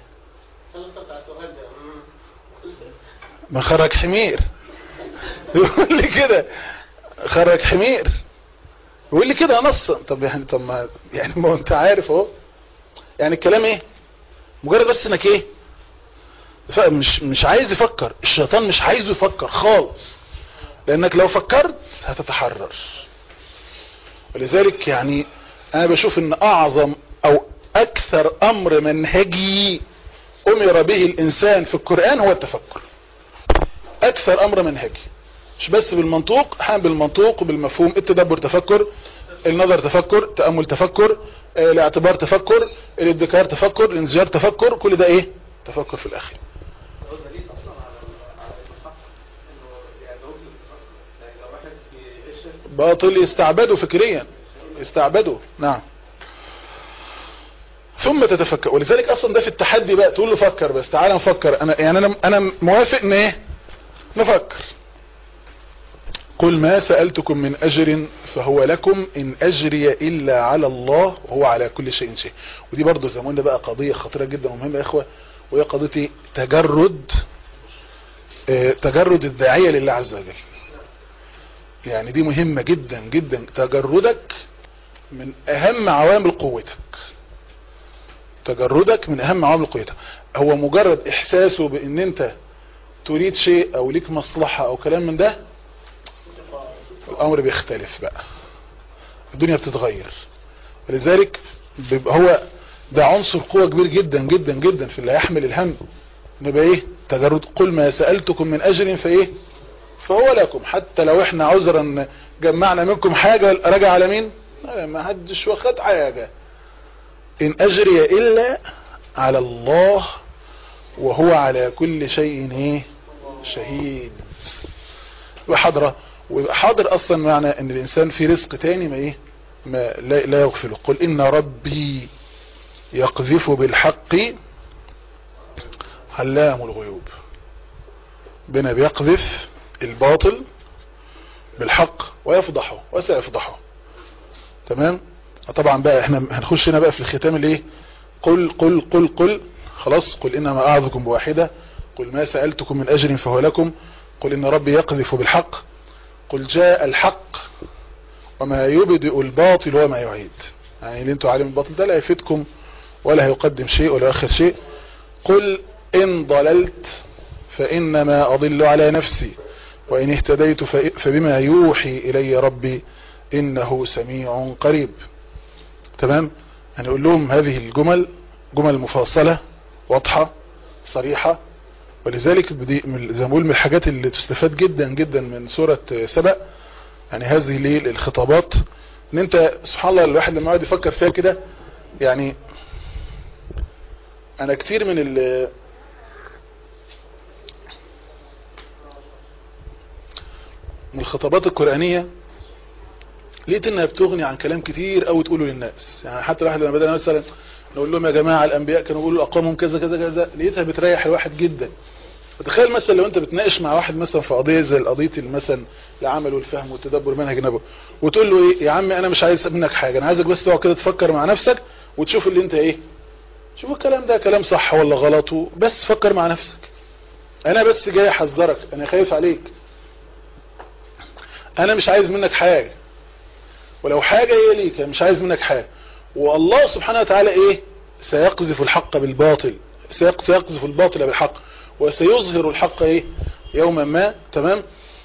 بنخرج حمير. يقول لي كده خرج حمير، يقول لي كده نص. طب يعني طب ما يعني ما انت عارف اهو، يعني الكلام ايه، مجرد بس انك ايه مش عايز يفكر. الشيطان مش عايزه يفكر خالص، لانك لو فكرت هتتحرر. ولذلك يعني انا بشوف ان اعظم او اكثر امر منهجي امر به الانسان في القرآن هو التفكر. اكثر امر منهجي، مش بس بالمنطوق، احيانا بالمنطوق وبالمفهوم. التدبر تفكر، النظر تفكر، تأمل تفكر، الاعتبار تفكر، الادكار تفكر، الانزجار تفكر، كل ده ايه تفكر في الاخر. باطل يستعبدوا فكريا، يستعبدوا. نعم. ثم تتفكر. ولذلك اصلا ده في التحدي بقى، تقول له فكر بس، تعالى نفكر. انا يعني انا موافق ان ايه نفكر. قل ما سألتكم من اجر فهو لكم ان اجري الا على الله وهو على كل شيء شهيد. ودي برضو زي ما قلنا بقى قضية خطيرة جدا ومهمة يا اخوة، وهي قضية تجرد الداعية لله عز وجل. يعني دي مهمة جدا جدا. تجردك من اهم عوامل قوتك، تجردك من اهم عوامل قوتك. هو مجرد احساسه بان انت تريد شيء او ليك مصلحة او كلام من ده، الامر بيختلف بقى، الدنيا بتتغير. ولذلك بيبقى هو ده عنصر قوة كبير جدا جدا جدا في اللي هيحمل الهم. نبقى ايه تجرد. قل ما سألتكم من اجر فايه فهو لكم. حتى لو احنا عذرا جمعنا منكم حاجة رجع على مين؟ ما حدش واخد حاجة. ان اجري الا على الله وهو على كل شيء ايه شهيد. وحضرة وحاضر اصلا معنى ان الانسان في رزق تاني ما لا يغفله. قل ان ربي يقذف بالحق علام الغيوب. بنا بيقذف الباطل بالحق ويفضحه وسيفضحه. تمام. طبعا بقى احنا هنخش هنا بقى في الختام الايه، قل قل قل قل، خلاص. قل انما اعظكم بواحدة، قل ما سألتكم من اجر فهو لكم، قل ان ربي يقذف بالحق، قل جاء الحق وما يبدئ الباطل وما يعيد. يعني اللي انتوا عالم الباطل ده لا يفيدكم ولا هيقدم شيء ولا يؤخر شيء. قل ان ضللت فانما اضل على نفسي وان اهتديت فبما يوحي الي ربي انه سميع قريب. تمام. هنقول لهم هذه الجمل جمل مفصلة واضحة صريحة، ولذلك زي ما بقول من الحاجات اللي تستفاد جدا جدا من سورة سبأ يعني هذه الخطابات، ان انت سبحان الله الواحد لما يقعد يفكر فيها كده. يعني انا كتير من الخطابات القرآنية لقيت انها بتغني عن كلام كتير قوي تقوله للناس. يعني حتى الواحد لما بدأنا مثلا نقول لهم يا جماعة الانبياء كانوا بيقولوا اقامهم كذا كذا كذا، لقيتها بتريح الواحد جدا. تخيل مثلا لو انت بتناقش مع واحد مثلا في قضية زي القضية مثلا العمل والفهم والتدبر منهج نبوي، وتقول له ايه يا عمي انا مش عايز منك حاجة، انا عايزك بس تقعد كده تفكر مع نفسك وتشوف اللي انت ايه، شوف الكلام ده كلام صح ولا غلط، بس فكر مع نفسك. انا بس جاي احذرك، انا خايف عليك، انا مش عايز منك حاجة، ولو حاجة هي ليك مش عايز منك حاجة. والله سبحانه وتعالى ايه، سيقذف الحق بالباطل، سيقذف الباطل بالحق وسيظهر الحق ايه يوما ما. تمام.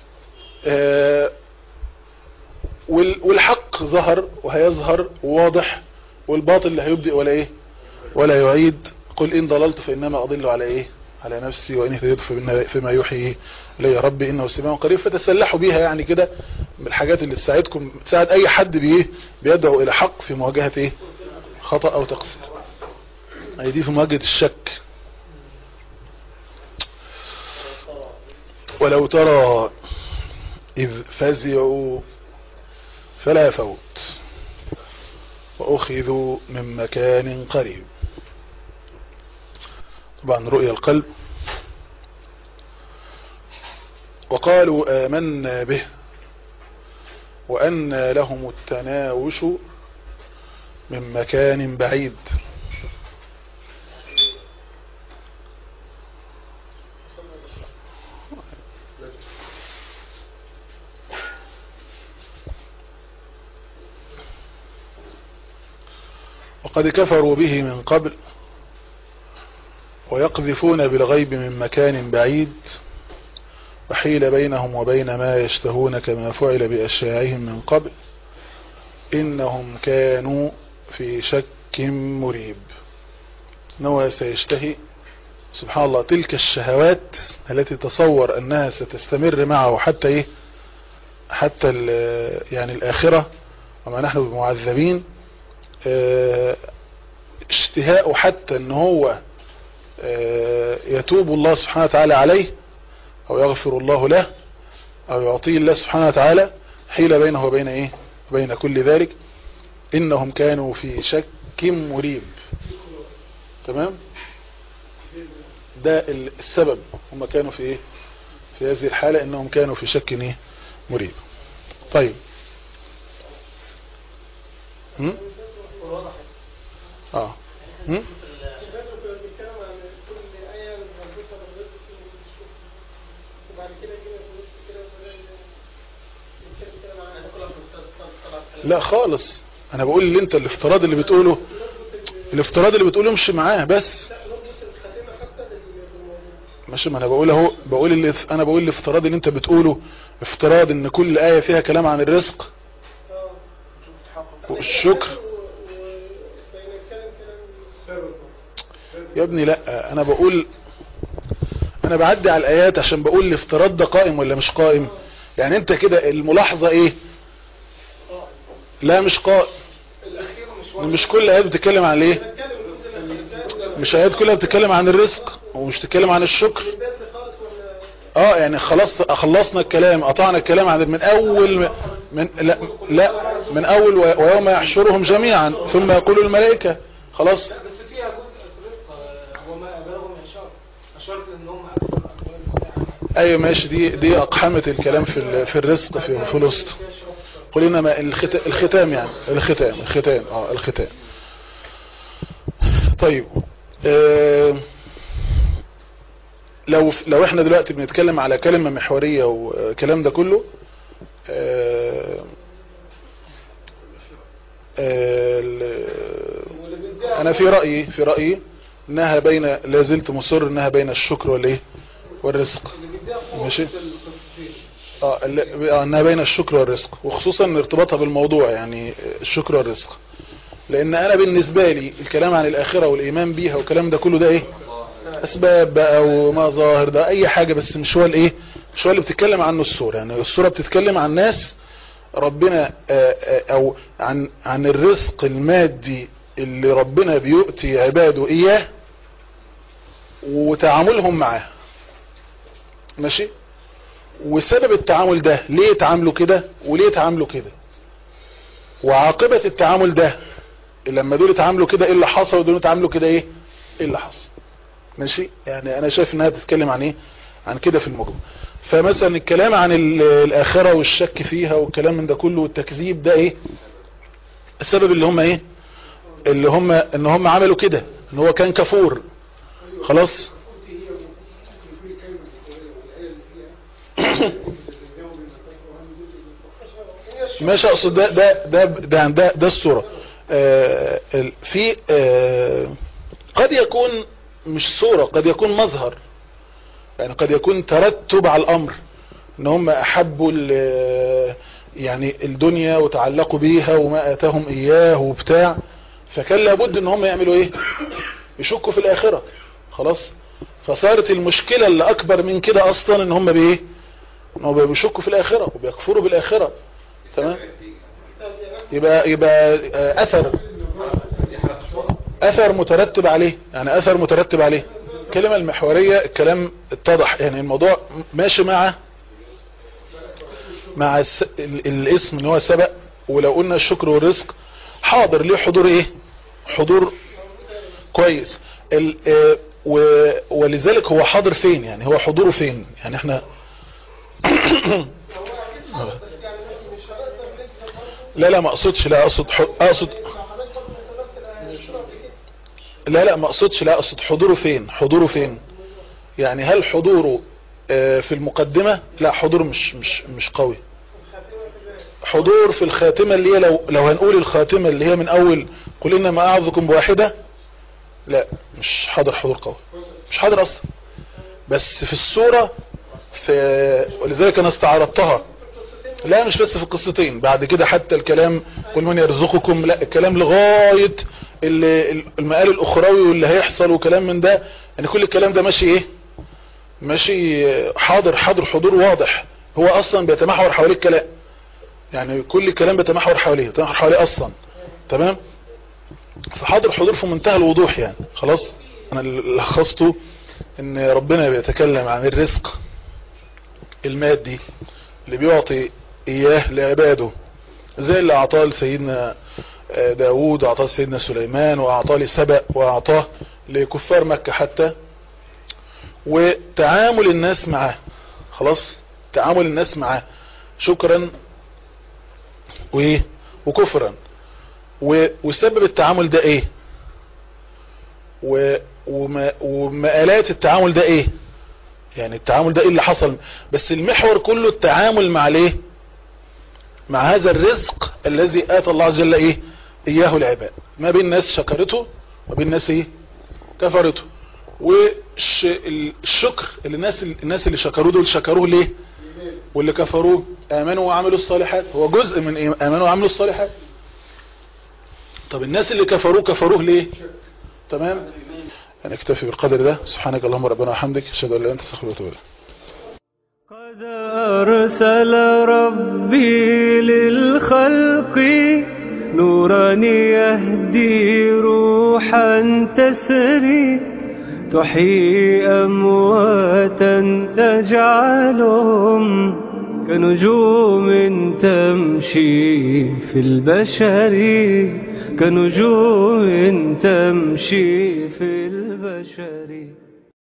والحق ظهر وهيظهر واضح، والباطل لا هيبدئ ولا ايه ولا يعيد. قل ان ضللت فانما اضل على ايه على نفسي وان اهتديت فيما يوحي الي ربي انه سميع قريب. فتسلحوا بيها يعني كده من الحاجات اللي تساعدكم، تساعد اي حد بيدعو الى حق في مواجهة ايه خطأ او تقصير. هي دي في مواجهة الشك. ولو ترى إذ فزعوا فلا فوت وأخذوا من مكان قريب. طبعا رؤيا القلب. وقالوا آمنا به وأن لهم التناوش من مكان بعيد. وقد كفروا به من قبل ويقذفون بالغيب من مكان بعيد وحيل بينهم وبين ما يشتهون كما فعل بأشياعهم من قبل إنهم كانوا في شك مريب. إنه سيشتهي سبحان الله تلك الشهوات التي تصور أنها ستستمر معه حتى إيه حتى يعني الآخرة وما نحن بمعذبين. اشتهاء حتى ان هو يتوب الله سبحانه وتعالى عليه او يغفر الله له او يعطيه الله سبحانه وتعالى، حيل بينه وبين ايه وبين كل ذلك. انهم كانوا في شك مريب. تمام. ده السبب، هم كانوا في ايه في هذه الحالة، انهم كانوا في شك ايه مريب. طيب لا خالص. انا بقول اللي انت الافتراض اللي بتقوله امشي معاه بس ماشي. ما انا بقول اهو، انا بقول الافتراض اللي انت بتقوله افتراض ان كل آية فيها كلام عن الرزق والشكر. يا ابني لا، انا بعدي على الايات عشان بقول الافتراض ده قائم ولا مش قائم. يعني انت كده الملاحظة ايه؟ لا مش قائم. مش كل ايات بتتكلم عن ايه؟ مش ايات كلها بتتكلم عن الرزق ومش بتتكلم عن الشكر. يعني خلصنا الكلام، قطعنا الكلام عن من اول من اول ويوم يحشرهم جميعا ثم يقول الملائكة. خلاص. ايوه ماشي. دي اقحمت الكلام في الرزق في الوسط. قل انما الختام يعني الختام. طيب لو احنا دلوقتي بنتكلم على كلمة محورية وكلام ده كله، انا في رأيي انها لازلت مصر انها بين الشكر والايه والرزق. ماشي. انها بين الشكر والرزق، وخصوصا ارتباطها بالموضوع يعني الشكر والرزق، لان انا بالنسبة لي الكلام عن الاخرة والايمان بيها والكلام ده كله ده ايه اسباب بقى ومظاهر، ده اي حاجة، بس مش هو الايه، مش هو اللي بتتكلم عنه السورة. يعني السورة بتتكلم عن ناس ربنا او عن الرزق المادي اللي ربنا بيؤتي عباده اياه وتعاملهم معاه. ماشي. وسبب التعامل ده ليه يتعاملوا كده وليه يتعاملوا كده، وعاقبة التعامل ده لما دول يتعاملوا كده ايه اللي حصل ودول يتعاملوا كده ايه اللي حصل. ماشي. يعني انا شايف انها بتتكلم عن ايه، عن كده في المجمل. فمثلا الكلام عن الاخرة والشك فيها والكلام من ده كله والتكذيب ده ايه السبب اللي هم ايه، اللي هم ان هم عملوا كده، ان هو كان كفور خلاص. ماشي. اقصد ده الصورة. في قد يكون مش صورة، قد يكون مظهر، يعني قد يكون ترتب على الامر، ان هم احبوا يعني الدنيا وتعلقوا بيها وما اتاهم اياه وبتاع، فكان لابد ان هم يعملوا ايه، يشكوا في الاخرة خلاص. فصارت المشكلة اللي اكبر من كده اصلا ان هم بايه، ان هم بيشكوا في الاخرة وبيكفروا بالاخرة. تمام. يبقى اثر مترتب عليه، يعني اثر مترتب عليه. الكلمة المحورية الكلام اتضح، يعني الموضوع ماشي مع الاسم ان هو سبق. ولو قلنا الشكر والرزق حاضر ليه حضور ايه، حضور كويس. ولذلك هو حاضر فين، يعني هو حضوره فين، يعني احنا لا ما اقصدش، لا اقصد لا ما اقصدش، لا اقصد حضوره فين يعني هل حضوره في المقدمة؟ لا حضور مش قوي. حضور في الخاتمة اللي هي لو هنقول الخاتمة اللي هي من اول قل انما اعظكم بواحدة، لا مش حاضر حضور قوي، مش حاضر اصلا. بس في السورة ولذلك انا استعرضتها، لا مش بس في القصتين، بعد كده حتى الكلام قل من يرزقكم، لا الكلام لغاية المقال الاخروي واللي هيحصل وكلام من ده، يعني كل الكلام ده ماشي ايه، ماشي حاضر حضور واضح. هو اصلا بيتمحور حواليه الكلام، يعني كل الكلام بيتمحور حواليه اصلا. تمام. فحاضر حضور في منتهى الوضوح يعني. خلاص انا اللي لخصته ان ربنا بيتكلم عن الرزق المادي اللي بيعطي اياه لعباده، زي اللي اعطاه لسيدنا داود واعطاه لسيدنا سليمان واعطاه لسبأ واعطاه لكفار مكة حتى. وتعامل الناس معاه، خلاص تعامل الناس معاه شكرا وكفرا. وسبب التعامل ده ايه، ومآلات التعامل ده ايه، يعني التعامل ده ايه اللي حصل. بس المحور كله التعامل مع الايه، مع هذا الرزق الذي آتى الله عز وجل ايه اياه العباد، ما بين ناس شكرته وبين ناس ايه كفرته. والشكر اللي الناس اللي شكروه دول شكروه ليه، واللي كفروه امنوا وعملوا الصالحات، هو جزء من ايه، امنوا وعملوا الصالحات. طب الناس اللي كفروه ليه. تمام. انا اكتفي بالقدر ده. سبحانك اللهم ربنا وحمدك، اشهد ان لا اله الا انت استغفرك واتوب اليك. قد أرسل ربي للخلق نورا يهدي روحا تسري، تحيي أمواتا تجعلهم كنجوم تمشي في البشر، كنجوم تمشي في البشر.